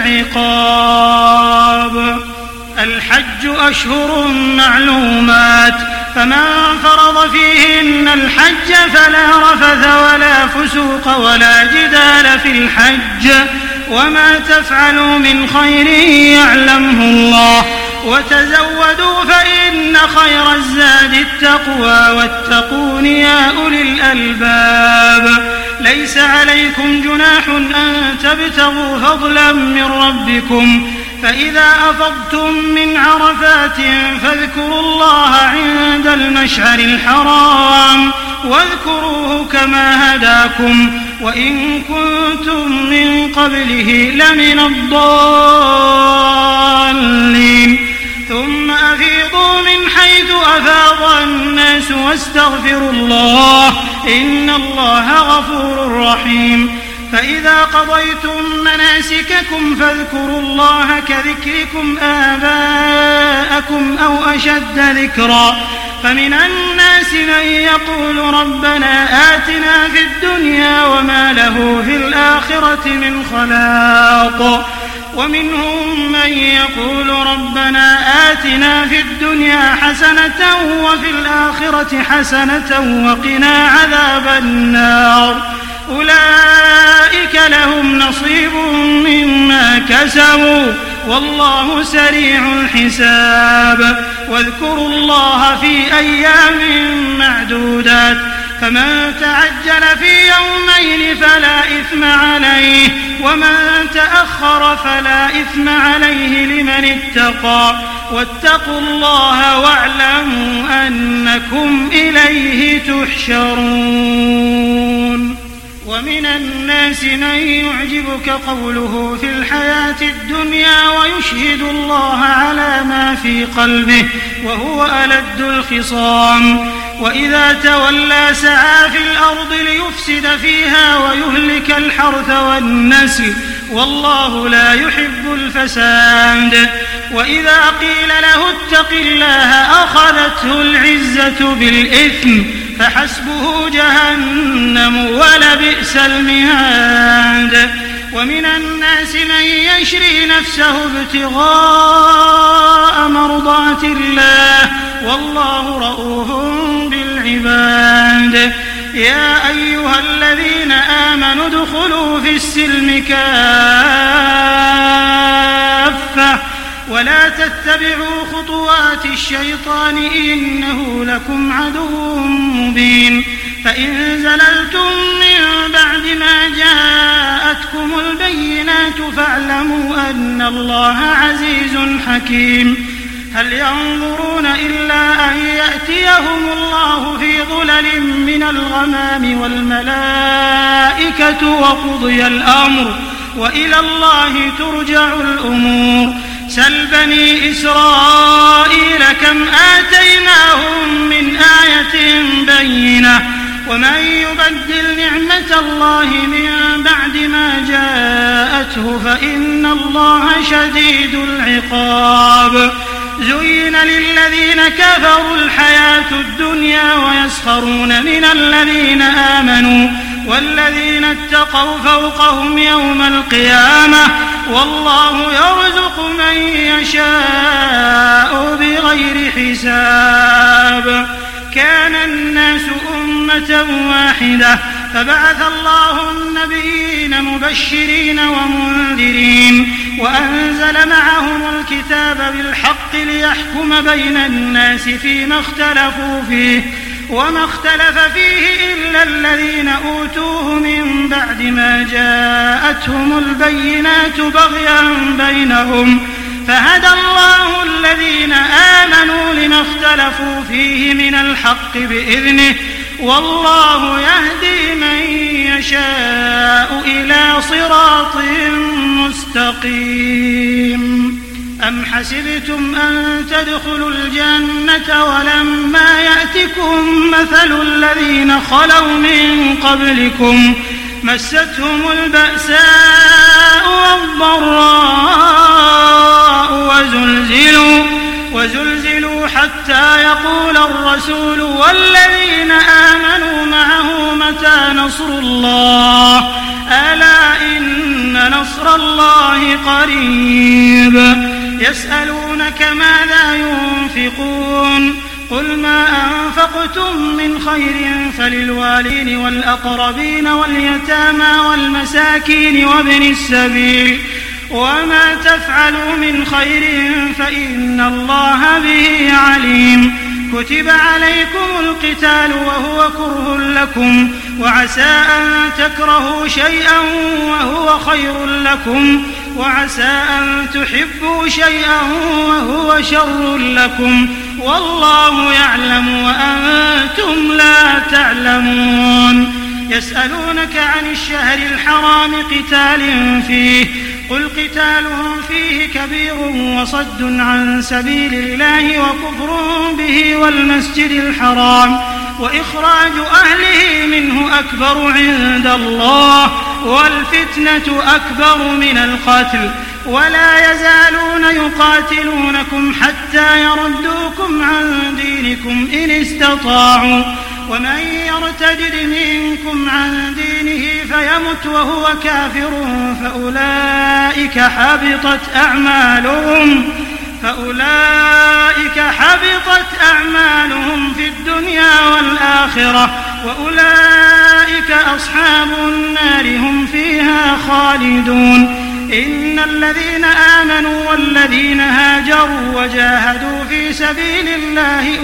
العقاب الحج أشهر معلومات فمن فرض فيهن الحج فلا رفث ولا فسوق ولا جدال في الحج وما تفعلوا من خير يعلمه الله وتزودوا فإن خير الزاد التقوى واتقون يا أولي الألباب ليس عليكم جناح أن تبتغوا فضلا من ربكم فإذا أفضتم من عرفات فاذكروا الله عند المشعر الحرام واذكروه كما هداكم وإن كنتم من قبله لمن الضالين ثم أفيضوا من حيث أفاض الناس واستغفروا الله إن الله غفور رحيم فإذا قضيتم مناسككم فاذكروا الله كذكركم آباءكم أو أشد ذكرا فمن الناس من يقول ربنا آتنا في الدنيا وما له في الآخرة من خلاق ومنهم من يقول ربنا آتنا في الدنيا حسنة وفي الآخرة حسنة وقنا عذاب النار أولئك لهم نصيب مما كسبوا والله سريع الحساب واذكروا الله في أيام معدودات فمن تعجل في يومين فلا إثم عليه ومن تأخر فلا إثم عليه لمن اتقى واتقوا الله واعلموا أنكم إليه تحشرون ومن الناس من يعجبك قوله في الحياة الدنيا ويشهد الله على ما في قلبه وهو ألد الخصام وإذا تولى سعى في الأرض ليفسد فيها ويهلك الحرث والنسل والله لا يحب الفساد وإذا قيل له اتق الله أخذته العزة بالإثم فحسبه جهنم ولبئس المهاد ومن الناس من يشري نفسه ابتغاء مرضات الله والله رؤوف بالعباد يا أيها الذين آمنوا ادخلوا في السلم كافة ولا تتبعوا خطوات الشيطان إنه لكم عدو مبين فإن زللتم من بعد ما جاءتكم البينات فاعلموا أن الله عزيز حكيم. هل ينظرون إلا أن يأتيهم الله في ظلل من الغمام والملائكة وقضي الأمر وإلى الله ترجع الأمور. سل بني إسرائيل كم آتيناهم من آية بينة ومن يبدل نعمة الله من بعد ما جاءته فإن الله شديد العقاب. زين للذين كفروا الحياة الدنيا ويسخرون من الذين آمنوا والذين اتقوا فوقهم يوم القيامة والله يرزق من يشاء بغير حساب. كان الناس أمة واحدة فبعث الله النبيين مبشرين ومنذرين وأنزل معهم الكتاب بالحق ليحكم بين الناس فيما اختلفوا فيه وما اختلف فيه إلا الذين أوتوه من بعد ما جاءتهم البينات بغيا بينهم فهدى الله الذين آمنوا لما اختلفوا فيه من الحق بإذنه والله يهدي من يشاء إلى صراط مستقيم. أم حسبتم أن تدخلوا الجنة ولما يأتكم مثل الذين خلوا من قبلكم مستهم البأساء والضراء وزلزلوا حتى يقول الرسول والذين آمنوا معه متى نصر الله ألا إن نصر الله قريب. يسألونك ماذا ينفقون قل ما أنفقتم من خير فللوالدين والأقربين واليتامى والمساكين وابن السبيل وما تفعلوا من خير فإن الله به عليم. كتب عليكم القتال وهو كره لكم وعسى أن تكرهوا شيئا وهو خير لكم وعسى أن تحبوا شيئا وهو شر لكم والله يعلم وأنتم لا تعلمون. يسألونك عن الشهر الحرام قتال فيه قل قتال فيه كبير وصد عن سبيل الله وكفر به والمسجد الحرام وإخراج أهله منه أكبر عند الله والفتنة أكبر من القتل ولا يزالون يقاتلونكم حتى يردوكم عن دينكم إن استطاعوا ومن يرتد منكم عن دينه فيمت وهو كافر فأولئك حبطت أعمالهم في الدنيا والآخرة وأولئك أصحاب النار هم فيها خالدون. إن الذين آمنوا والذين هاجروا وجاهدوا في سبيل الله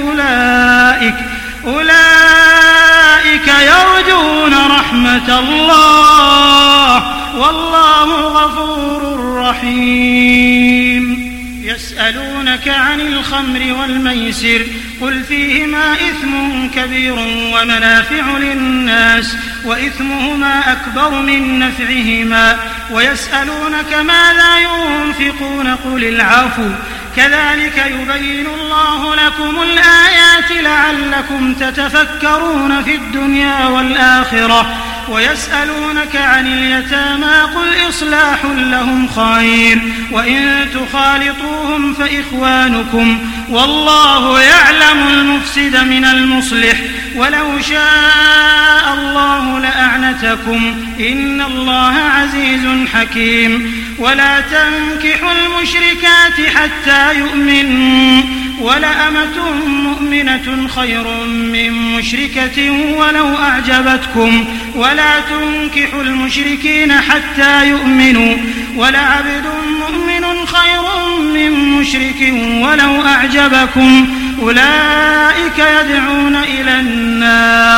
أولئك يرجون رحمة الله والله غفور رحيم. يسألونك عن الخمر والميسر قل فيهما إثم كبير ومنافع للناس وإثمهما أكبر من نفعهما ويسألونك ماذا ينفقون قل العفو كذلك يبين الله لكم الآيات لعلكم تتفكرون في الدنيا والآخرة. ويسألونك عن اليتامى قل إصلاح لهم خير وإن تخالطوهم فإخوانكم والله يعلم المفسد من المصلح ولو شاء الله لأعنتكم إن الله عزيز حكيم. ولا تنكحوا المشركات حتى يؤمنوا ولأمة مؤمنة خير من مشركة ولو أعجبتكم ولا تنكحوا المشركين حتى يؤمنوا ولعبد مؤمن خير من مشرك ولو أعجبكم أولئك يدعون إلى النار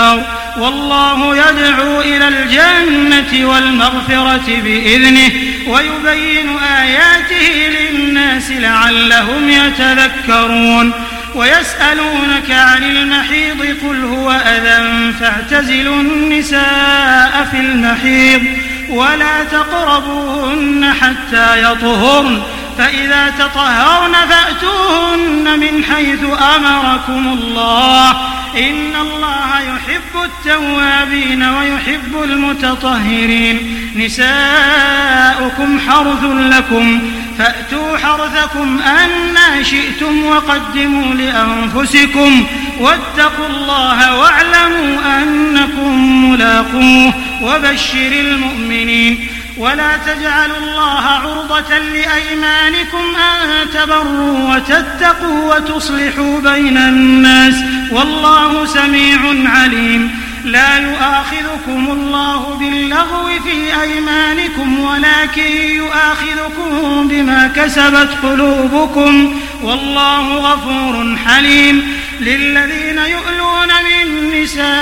والله يدعو إلى الجنة والمغفرة بإذنه ويبين آياته للناس لعلهم يتذكرون ويسألونك عن المحيض قل هو أذى فاعتزلوا النساء في المحيض ولا تقربوهن حتى يطهرن فإذا تطهرن فأتوهن من حيث أمركم الله إن الله يحب التوابين ويحب المتطهرين نساؤكم حرث لكم فأتوا حرثكم أنى شئتم وقدموا لأنفسكم واتقوا الله واعلموا أنكم ملاقوه وبشر المؤمنين ولا تجعلوا الله عرضة لأيمانكم أن تبروا وتتقوا وتصلحوا بين الناس والله سميع عليم لا يؤاخذكم الله باللغو في أيمانكم ولكن يؤاخذكم بما كسبت قلوبكم والله غفور حليم للذين يؤلون من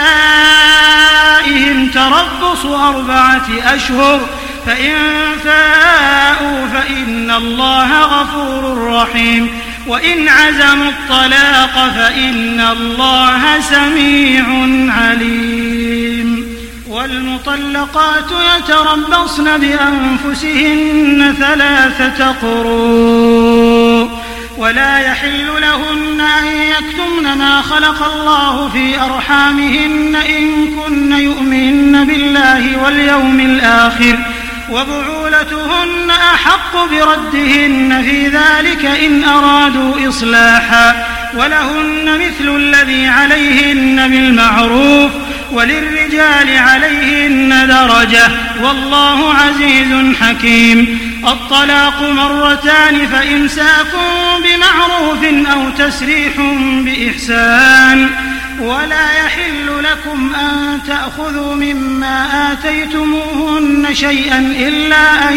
نسائهم تربص 4 أشهر فإن فاءوا فإن الله غفور رحيم وإن عزموا الطلاق فإن الله سميع عليم والمطلقات يتربصن بأنفسهن 3 قروء ولا يحل لهن أن يكتمن ما خلق الله في أرحامهن إن كن يؤمن بالله واليوم الآخر وبعولتهن أحق بردهن في ذلك إن أرادوا إصلاحا ولهن مثل الذي عليهن بالمعروف وللرجال عليهن درجة والله عزيز حكيم الطلاق 2 فإمساك بمعروف أو تسريح بإحسان ولا يحل لكم أن تأخذوا مما آتيتموهن شيئا إلا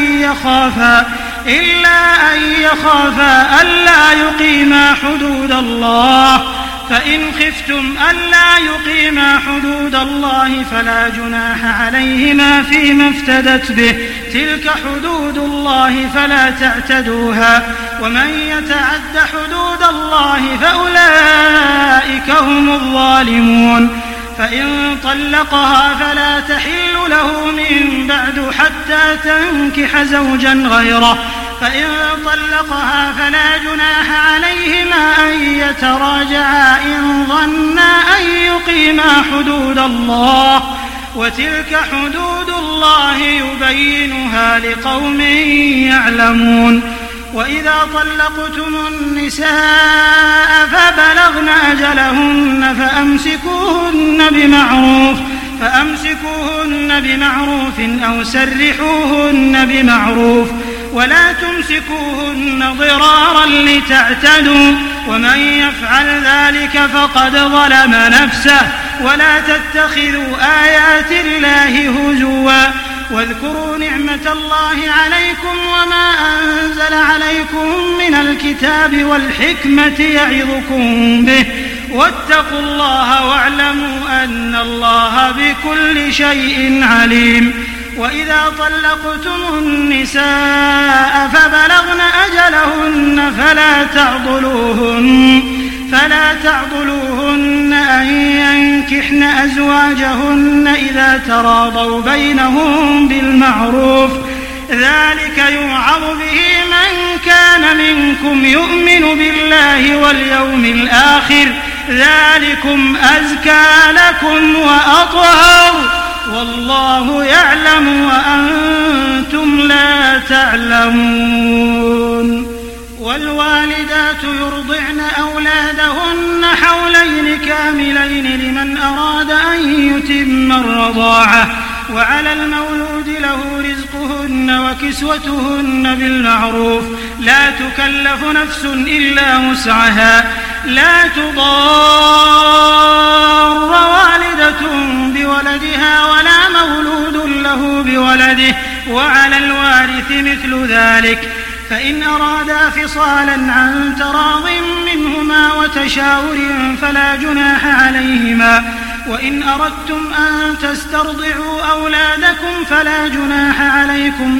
أن يخافا ألا يقيما حدود الله فإن خفتم ألا يقيما حدود الله فلا جناح عليهما فيما افتدت به تلك حدود الله فلا تعتدوها ومن يتعد حدود الله فأولئك هم الظالمون فإن طلقها فلا تحل له من بعد حتى تنكح زوجا غيره فإن طلقها فلا جناح عليهما أن يتراجعا إن ظنا أن يقيما حدود الله وتلك حدود الله يبينها لقوم يعلمون وإذا طلقتم النساء فبلغن أجلهن فأمسكوهن بمعروف أو سرحوهن بمعروف ولا تمسكوهن ضرارا لتعتدوا ومن يفعل ذلك فقد ظلم نفسه ولا تتخذوا آيات الله هزوا واذكروا نعمة الله عليكم وما أنزل عليكم من الكتاب والحكمة يعظكم به واتقوا الله واعلموا أن الله بكل شيء عليم وإذا طلقتم النساء فبلغن أجلهن فلا تعضلوهن أن ينكحن أزواجهن إذا تراضوا بينهم بالمعروف ذلك يوعظ به من كان منكم يؤمن بالله واليوم الآخر ذلكم أزكى لكم وأطهر والله يعلم وأنتم لا تعلمون والوالدات يرضعن أولادهن حولين كاملين لمن أراد أن يتم الرضاعة وعلى المولود له رزقهن وكسوتهن بالمعروف لا تكلف نفس إلا وسعها لا تضار والدة بولدها ولا مولود له بولده وعلى الوارث مثل ذلك فإن أرادا فصالا عن تراض منهما وتشاور فلا جناح عليهما وإن أردتم أن تسترضعوا أولادكم فلا جناح عليكم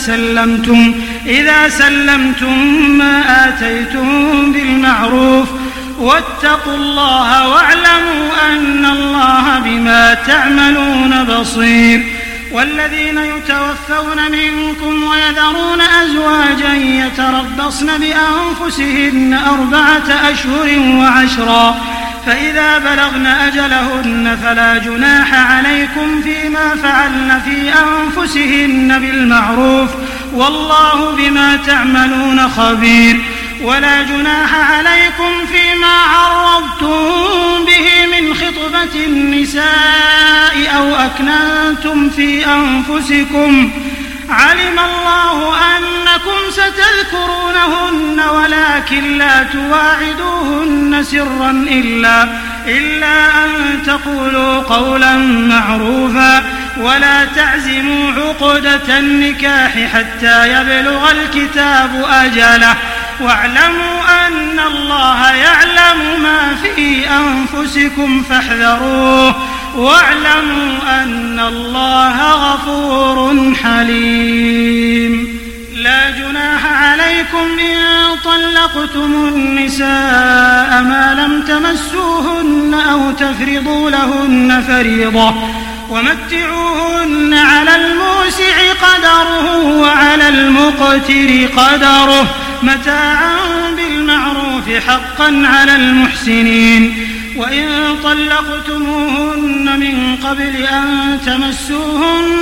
إذا سلمتم ما آتيتم بالمعروف واتقوا الله واعلموا أن الله بما تعملون بصير. والذين يتوفون منكم ويذرون أزواجا يتربصن بأنفسهن 4 أشهر و10 فإذا بلغن أجلهن فلا جناح عليكم فيما فعلن في أنفسهن بالمعروف والله بما تعملون خبير. ولا جناح عليكم فيما عرضتم به من خطبة النساء أو أكننتم في أنفسكم علم الله أنكم ستذكرونهن ولكن لا تواعدوهن سرا إلا أن تقولوا قولا معروفا ولا تعزموا عقدة النكاح حتى يبلغ الكتاب أجله واعلموا أن الله يعلم ما في أنفسكم فاحذروه واعلموا أن الله غفور حليم. لا جناح عليكم إن طلقتم النساء ما لم تمسوهن أو تفرضوا لهن فريضة ومتعوهن على الموسع قدره وعلى المقتر قدره متاعا بالمعروف حقا على المحسنين. وإن طلقتموهن من قبل أن تمسوهن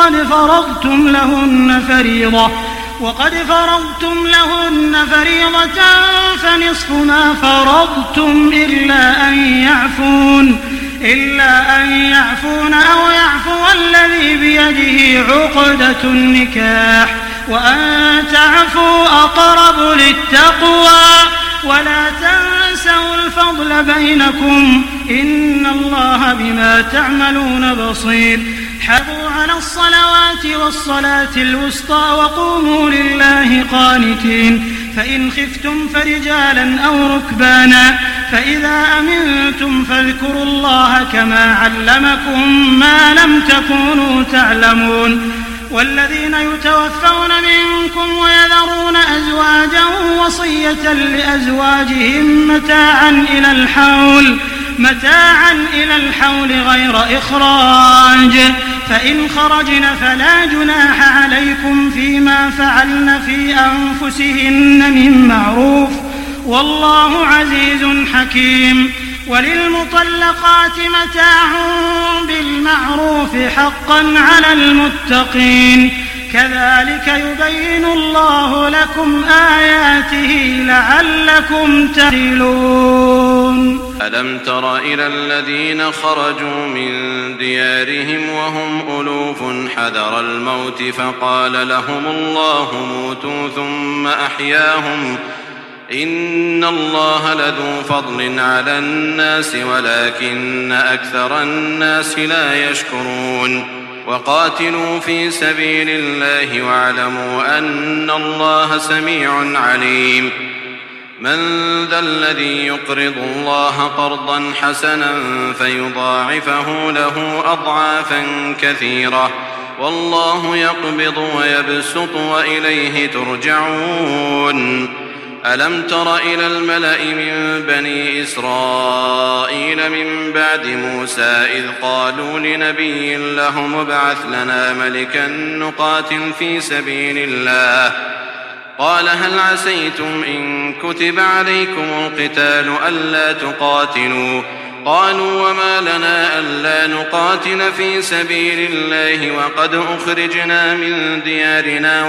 وقد فرضتم لهن فريضة فنصف ما فرضتم إلا أن يعفون أو يعفو الذي بيده عقدة النكاح وأن تعفوا أقرب للتقوى ولا تنسوا الفضل بينكم إن الله بما تعملون بصير. حافظوا على الصلوات والصلاة الوسطى وقوموا لله قانتين. فإن خفتم فرجالا أو ركبانا فإذا أمنتم فاذكروا الله كما علمكم ما لم تكونوا تعلمون. والذين يتوفون منكم ويذرون أزواجا وصية لأزواجهم متاعا إلى الحول غير إخراج فإن خرجن فلا جناح عليكم فيما فعلن في أنفسهن من معروف والله عزيز حكيم. وللمطلقات متاع بالمعروف حقا على المتقين كذلك يبين الله لكم آياته لعلكم تعقلون. ألم تر إلى الذين خرجوا من ديارهم وهم ألوف حذر الموت فقال لهم الله موتوا ثم أحياهم إن الله لذو فضل على الناس ولكن أكثر الناس لا يشكرون. وقاتلوا في سبيل الله واعلموا أن الله سميع عليم. من ذا الذي يقرض الله قرضا حسنا فيضاعفه له أضعافا كثيرة والله يقبض ويبسط وإليه ترجعون. ألم تر إلى الملأ من بني إسرائيل من بعد موسى إذ قالوا لنبي لهم ابعث لنا ملكا نقاتل في سبيل الله قال هل عسيتم إن كتب عليكم القتال ألا تقاتلوا قالوا وما لنا ألا نقاتل في سبيل الله وقد أخرجنا من ديارنا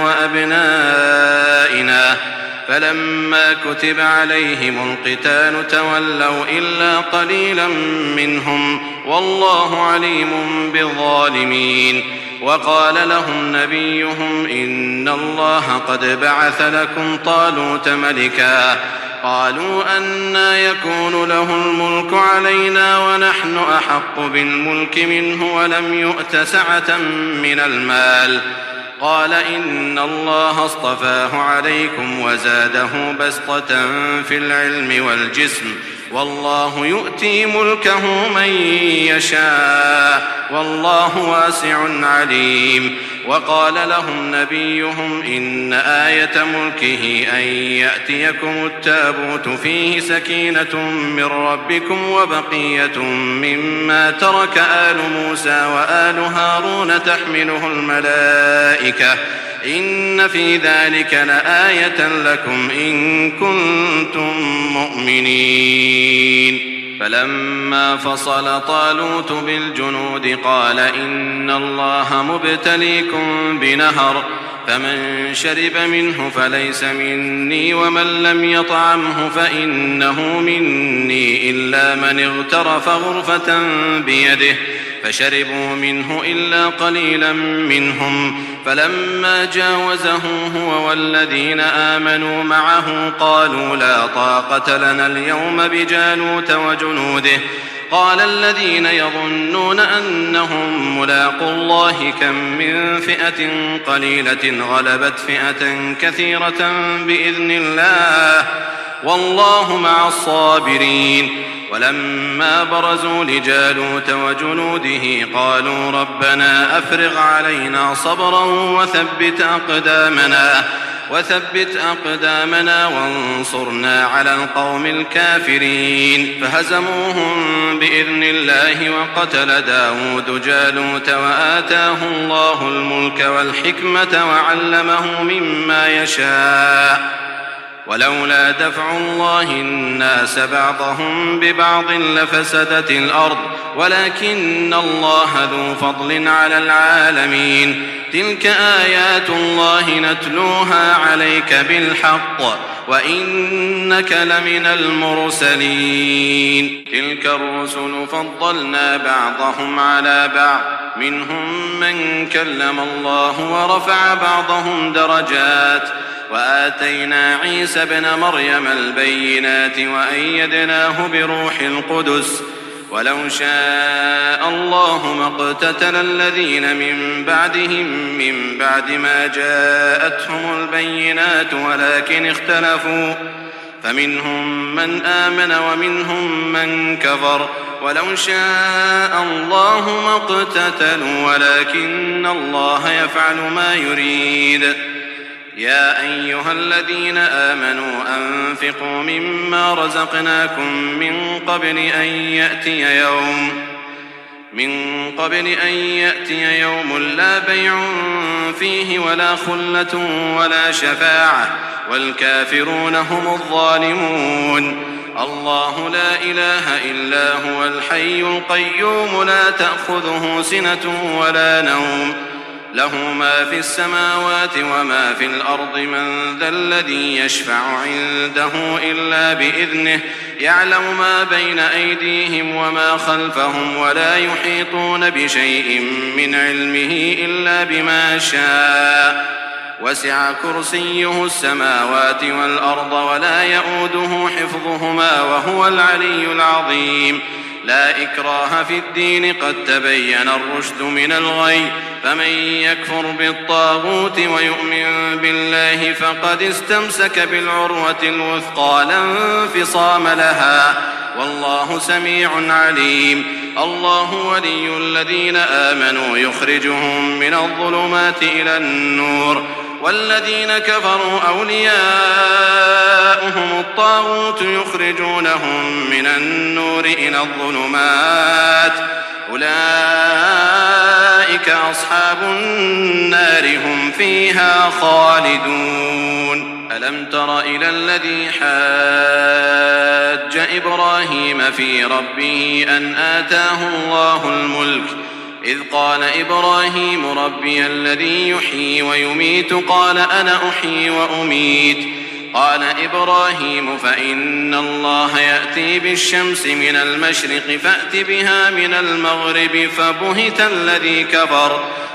وأبنائنا فلما كتب عليهم القتال تولوا إلا قليلا منهم والله عليم بالظالمين. وقال لهم نبيهم إن الله قد بعث لكم طالوت ملكا قالوا أنى يكون له الملك علينا ونحن أحق بالملك منه ولم يؤت سعة من المال قال إن الله اصطفاه عليكم وزاده بسطة في العلم والجسم والله يؤتي ملكه من يشاء والله واسع عليم. وقال لهم نبيهم إن آية ملكه أن يأتيكم التابوت فيه سكينة من ربكم وبقية مما ترك آل موسى وآل هارون تحمله الملائكة إن في ذلك لآية لكم إن كنتم مؤمنين. فلما فصل طالوت بالجنود قال إن الله مبتليكم بنهر فمن شرب منه فليس مني ومن لم يطعمه فإنه مني إلا من اغترف غرفة بيده فشربوا منه إلا قليلا منهم. فلما جاوزه هو والذين آمنوا معه قالوا لا طاقة لنا اليوم بجالوت وجنوده. قال الذين يظنون أنهم ملاقو الله كم من فئة قليلة غلبت فئة كثيرة بإذن الله والله مع الصابرين. ولما برزوا لجالوت وجنوده قالوا ربنا أفرغ علينا صبرا وثبت أقدامنا وانصرنا على القوم الكافرين. فهزموهم بإذن الله وقتل داود جالوت وآتاه الله الملك والحكمة وعلمه مما يشاء ولولا دفع الله الناس بعضهم ببعض لفسدت الأرض ولكن الله ذو فضل على العالمين. تلك آيات الله نتلوها عليك بالحق وإنك لمن المرسلين. تلك الرسل فضلنا بعضهم على بعض منهم من كلم الله ورفع بعضهم درجات وآتينا عيسى ابن مريم البينات وأيدناه بروح القدس ولو شاء الله ما اقتتل الذين من بعدهم من بعد ما جاءتهم البينات ولكن اختلفوا فمنهم من آمن ومنهم من كفر ولو شاء الله ما اقتتلوا ولكن الله يفعل ما يريد. يا أيها الذين آمنوا أنفقوا مما رزقناكم من قبل أن يأتي يوم لا بيع فيه ولا خلة ولا شفاعة والكافرون هم الظالمون. الله لا إله إلا هو الحي القيوم لا تأخذه سنة ولا نوم له ما في السماوات وما في الأرض من ذا الذي يشفع عنده إلا بإذنه يعلم ما بين أيديهم وما خلفهم ولا يحيطون بشيء من علمه إلا بما شاء وسع كرسيه السماوات والأرض ولا يؤوده حفظهما وهو العلي العظيم. لا إكراه في الدين قد تبين الرشد من الغي فمن يكفر بالطاغوت ويؤمن بالله فقد استمسك بالعروة الوثقى لا انفصام لها والله سميع عليم. الله ولي الذين آمنوا يخرجهم من الظلمات إلى النور والذين كفروا أولياؤهم الطاغوت يخرجونهم من النور إلى الظلمات أولئك أصحاب النار هم فيها خالدون. ألم تر إلى الذي حاج إبراهيم في ربه أن آتاه الله الملك إذ قال إبراهيم ربي الذي يحيي ويميت قال أنا أحيي وأميت قال إبراهيم فإن الله يأتي بالشمس من المشرق فأت بها من المغرب فبهت الذي كفر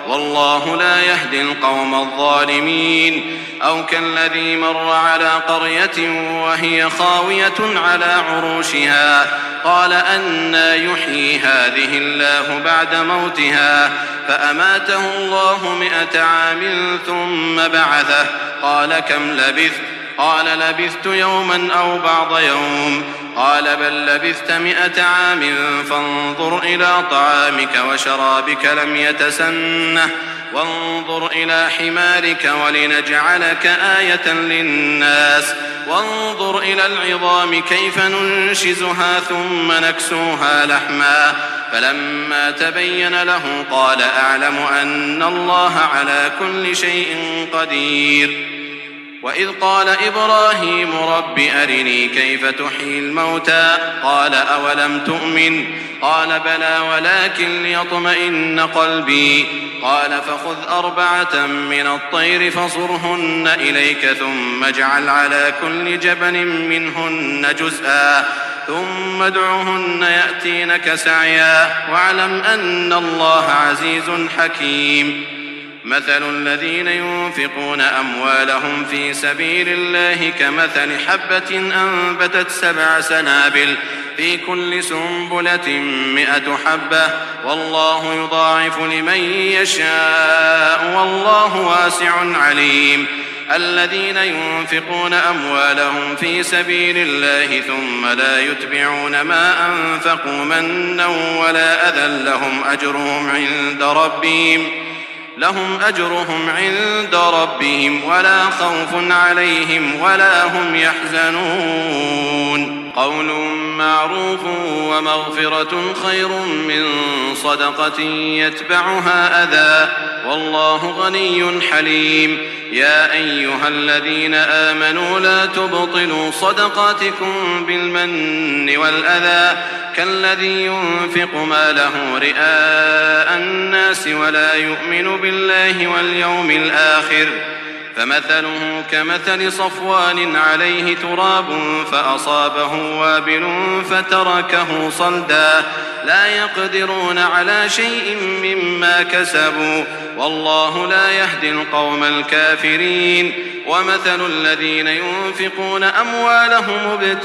والله لا يهدي القوم الظالمين. أو كالذي مر على قرية وهي خاوية على عروشها قال أنى يحيي هذه الله بعد موتها فأماته الله 100 عام ثم بعثه قال كم لبثت؟ قال لبثت يوما أو بعض يوم. قال بل لبثت 100 عام فانظر إلى طعامك وشرابك لم يتسنه وانظر إلى حمارك ولنجعلك آية للناس وانظر إلى العظام كيف ننشزها ثم نكسوها لحما فلما تبين له قال أعلم أن الله على كل شيء قدير. وإذ قال إبراهيم رب أرني كيف تحيي الموتى قال أولم تؤمن قال بلى ولكن ليطمئن قلبي قال فخذ 4 من الطير فصرهن إليك ثم اجعل على كل جبل منهن جزءا ثم ادعهن يأتينك سعيا واعلم أن الله عزيز حكيم. مثل الذين ينفقون أموالهم في سبيل الله كمثل حبة أنبتت 7 سنابل في كل سنبلة 100 حبة والله يضاعف لمن يشاء والله واسع عليم. الذين ينفقون أموالهم في سبيل الله ثم لا يتبعون ما أنفقوا منا ولا أذى لهم أجرهم عند ربهم ولا خوف عليهم ولا هم يحزنون. قول معروف ومغفرة خير من صدقة يتبعها أذى والله غني حليم. يا أيها الذين آمنوا لا تبطلوا صدقاتكم بالمن والأذى كالذي ينفق ماله رئاء الناس ولا يؤمن بالله واليوم الآخر فمثله كمثل صفوان عليه تراب فأصابه وابل فتركه صلدا لا يقدرون على شيء مما كسبوا والله لا يهدي القوم الكافرين. ومثل الذين ينفقون أموالهم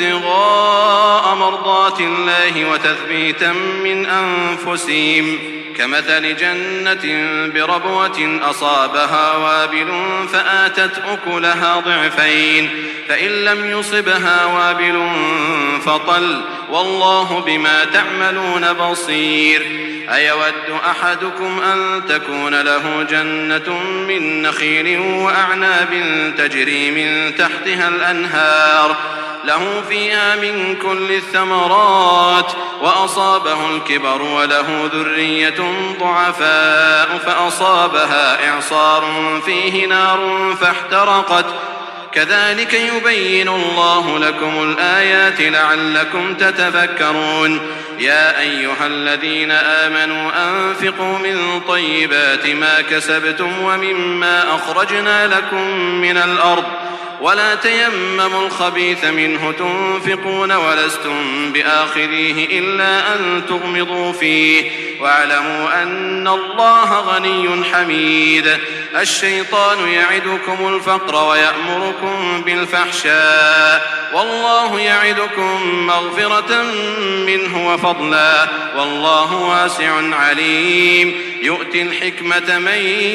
ابتغاء مرضات الله وتثبيتا من أنفسهم كمثل جنة بربوة أصابها وابل فآتت أكلها ضعفين فإن لم يصبها وابل فطل والله بما تعملون بصير. أيود أحدكم أن تكون له جنة من نخيل وأعناب تجري من تحتها الأنهار له فيها من كل الثمرات وأصابه الكبر وله ذرية ضعفاء فأصابها إعصار فيه نار فاحترقت كذلك يبين الله لكم الآيات لعلكم تتفكرون. يا أيها الذين آمنوا أنفقوا من طيبات ما كسبتم ومما أخرجنا لكم من الأرض ولا تيمموا الخبيث منه تنفقون ولستم بآخذيه إلا أن تغمضوا فيه واعلموا أن الله غني حميد. الشيطان يعدكم الفقر ويأمركم بالفحشاء والله يعدكم مغفرة منه وفضلا والله واسع عليم. يؤتي الحكمة من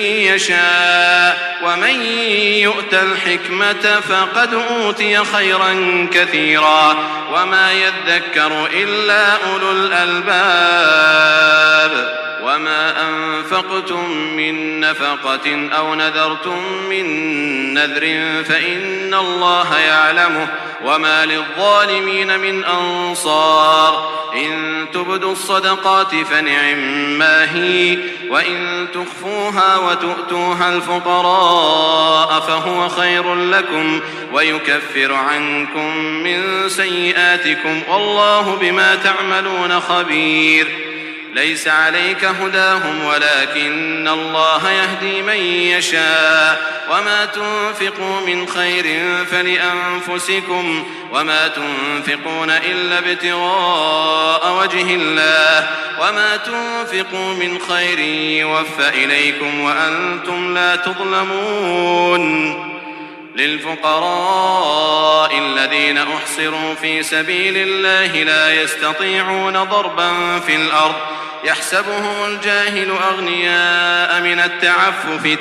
يشاء ومن يؤت الحكمة فقد أوتي خيرا كثيرا وما يذكر إلا أولو الألباب. وما أنفقتم من نفقة أو نذرتم من نذر فإن الله يعلمه وما للظالمين من أنصار. إن تبدوا الصدقات فنعما هي وإن تخفوها وتؤتوها الفقراء فهو خير لكم ويكفر عنكم من سيئاتكم والله بما تعملون خبير. ليس عليك هداهم ولكن الله يهدي من يشاء وما تنفقوا من خير فلأنفسكم وما تنفقون إلا ابتغاء وجه الله وما تنفقوا من خير يوفى إليكم وأنتم لا تظلمون. للفقراء الذين أحصروا في سبيل الله لا يستطيعون ضربا في الأرض يحسبهم الجاهل أغنياء من التعفف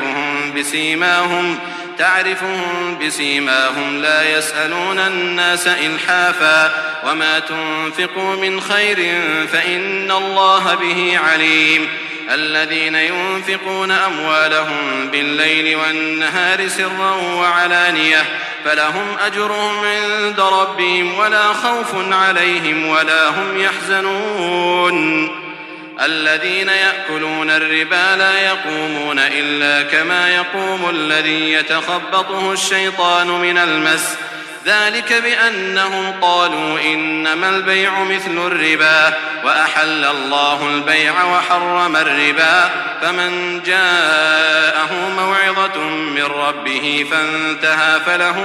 تعرفهم بسيماهم لا يسألون الناس إلحافا وما تنفقوا من خير فإن الله به عليم. الذين ينفقون أموالهم بالليل والنهار سرا وعلانية فلهم أجرهم عند ربهم ولا خوف عليهم ولا هم يحزنون. الذين يأكلون الربا لا يقومون إلا كما يقوم الذي يتخبطه الشيطان من المس ذلك بأنهم قالوا إنما البيع مثل الربا وأحل الله البيع وحرم الربا فمن جاءه موعظة من ربه فانتهى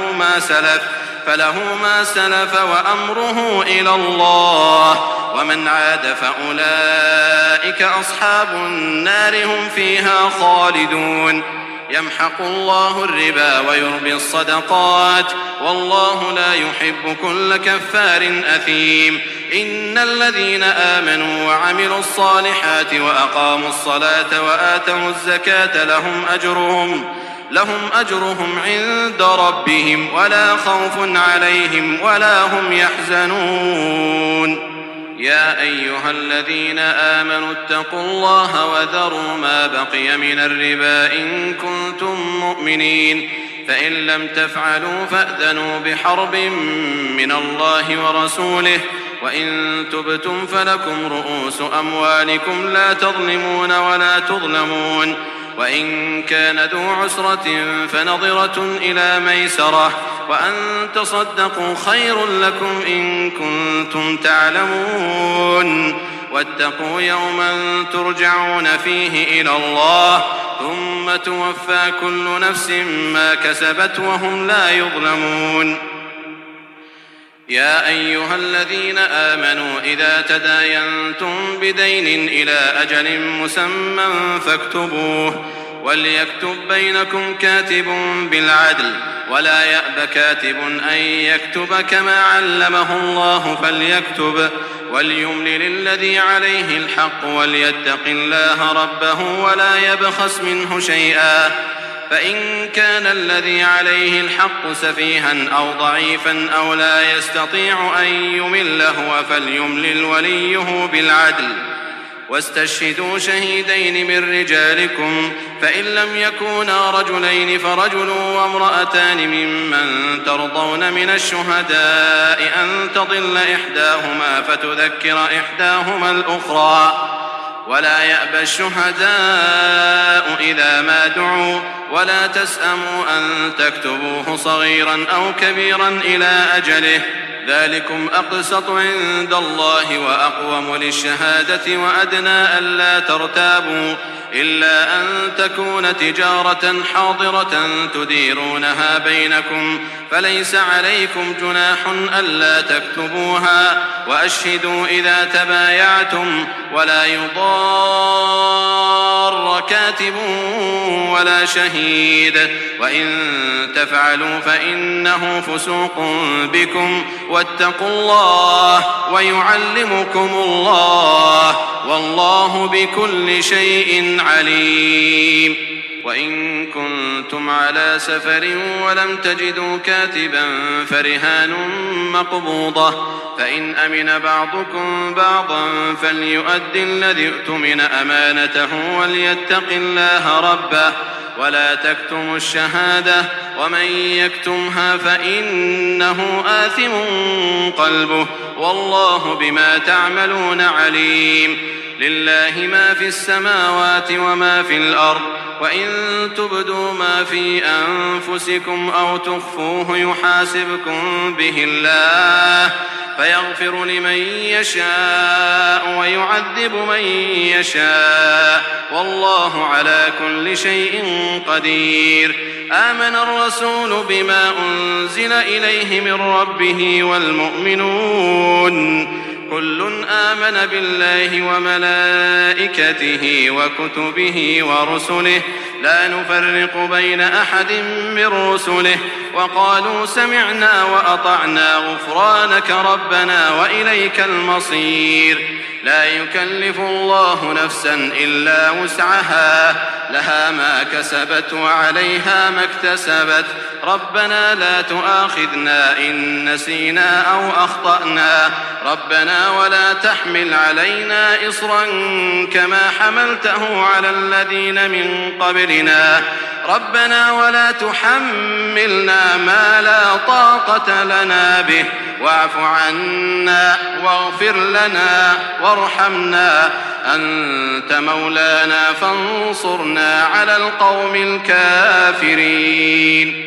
فله ما سلف وأمره إلى الله ومن عاد فأولئك أصحاب النار هم فيها خالدون. يمحق الله الربا ويربي الصدقات والله لا يحب كل كفار أثيم. إن الذين آمنوا وعملوا الصالحات وأقاموا الصلاة وآتوا الزكاة لهم أجرهم عند ربهم ولا خوف عليهم ولا هم يحزنون. يا أيها الذين آمنوا اتقوا الله وذروا ما بقي من الربا إن كنتم مؤمنين فإن لم تفعلوا فأذنوا بحرب من الله ورسوله وإن تبتم فلكم رؤوس أموالكم لا تظلمون ولا تظلمون وإن كان ذو عسرة فنظرة إلى ميسرة وأن تصدقوا خير لكم إن كنتم تعلمون. واتقوا يوما ترجعون فيه إلى الله ثم توفى كل نفس ما كسبت وهم لا يظلمون. يا أيها الذين آمنوا إذا تداينتم بدين إلى أجل مسمى فاكتبوه وليكتب بينكم كاتب بالعدل ولا يأب كاتب أن يكتب كما علمه الله فليكتب وليملل الذي عليه الحق وليتق الله ربه ولا يبخس منه شيئا فإن كان الذي عليه الحق سفيها أو ضعيفا أو لا يستطيع أن يمل هو فليملل وليه بالعدل واستشهدوا شهيدين من رجالكم فإن لم يكونا رجلين فرجل وامرأتان ممن ترضون من الشهداء أن تضل إحداهما فتذكر إحداهما الأخرى ولا يأبى الشهداء إذا ما دعوا ولا تسأموا أن تكتبوه صغيرا أو كبيرا إلى أجله ذلكم أقسط عند الله وأقوم للشهادة وأدنى ألا ترتابوا إلا أن تكون تجارة حاضرة تديرونها بينكم فليس عليكم جناح ألا تكتبوها وأشهدوا إذا تبايعتم ولا يضار كاتب ولا شهيد وإن تفعلوا فإنه فسوق بكم واتقوا الله ويعلمكم الله والله بكل شيء عليم. وإن كنتم على سفر ولم تجدوا كاتبا فرهان مقبوضة فإن أمن بعضكم بعضا فليؤد الذي اؤتمن أمانته وليتق الله ربه ولا تكتموا الشهادة ومن يكتمها فإنه آثم قلبه والله بما تعملون عليم. لله ما في السماوات وما في الأرض وإن تبدوا ما في أنفسكم أو تخفوه يحاسبكم به الله فيغفر لمن يشاء ويعذب من يشاء والله على كل شيء قدير. آمن الرسول بما أنزل إليه من ربه والمؤمنون كل آمن بالله وملائكته وكتبه ورسله لا نفرق بين أحد من رسله وقالوا سمعنا وأطعنا غفرانك ربنا وإليك المصير. لا يكلف الله نفسا إلا وسعها لها ما كسبت وعليها ما اكتسبت ربنا لا تؤاخذنا إن نسينا أو أخطأنا ربنا ولا تحمل علينا إصرا كما حملته على الذين من قبلنا ربنا ولا تحملنا ما لا طاقة لنا به واعف عنا واغفر لنا وارحمنا أنت مولانا فانصرنا على القوم الكافرين.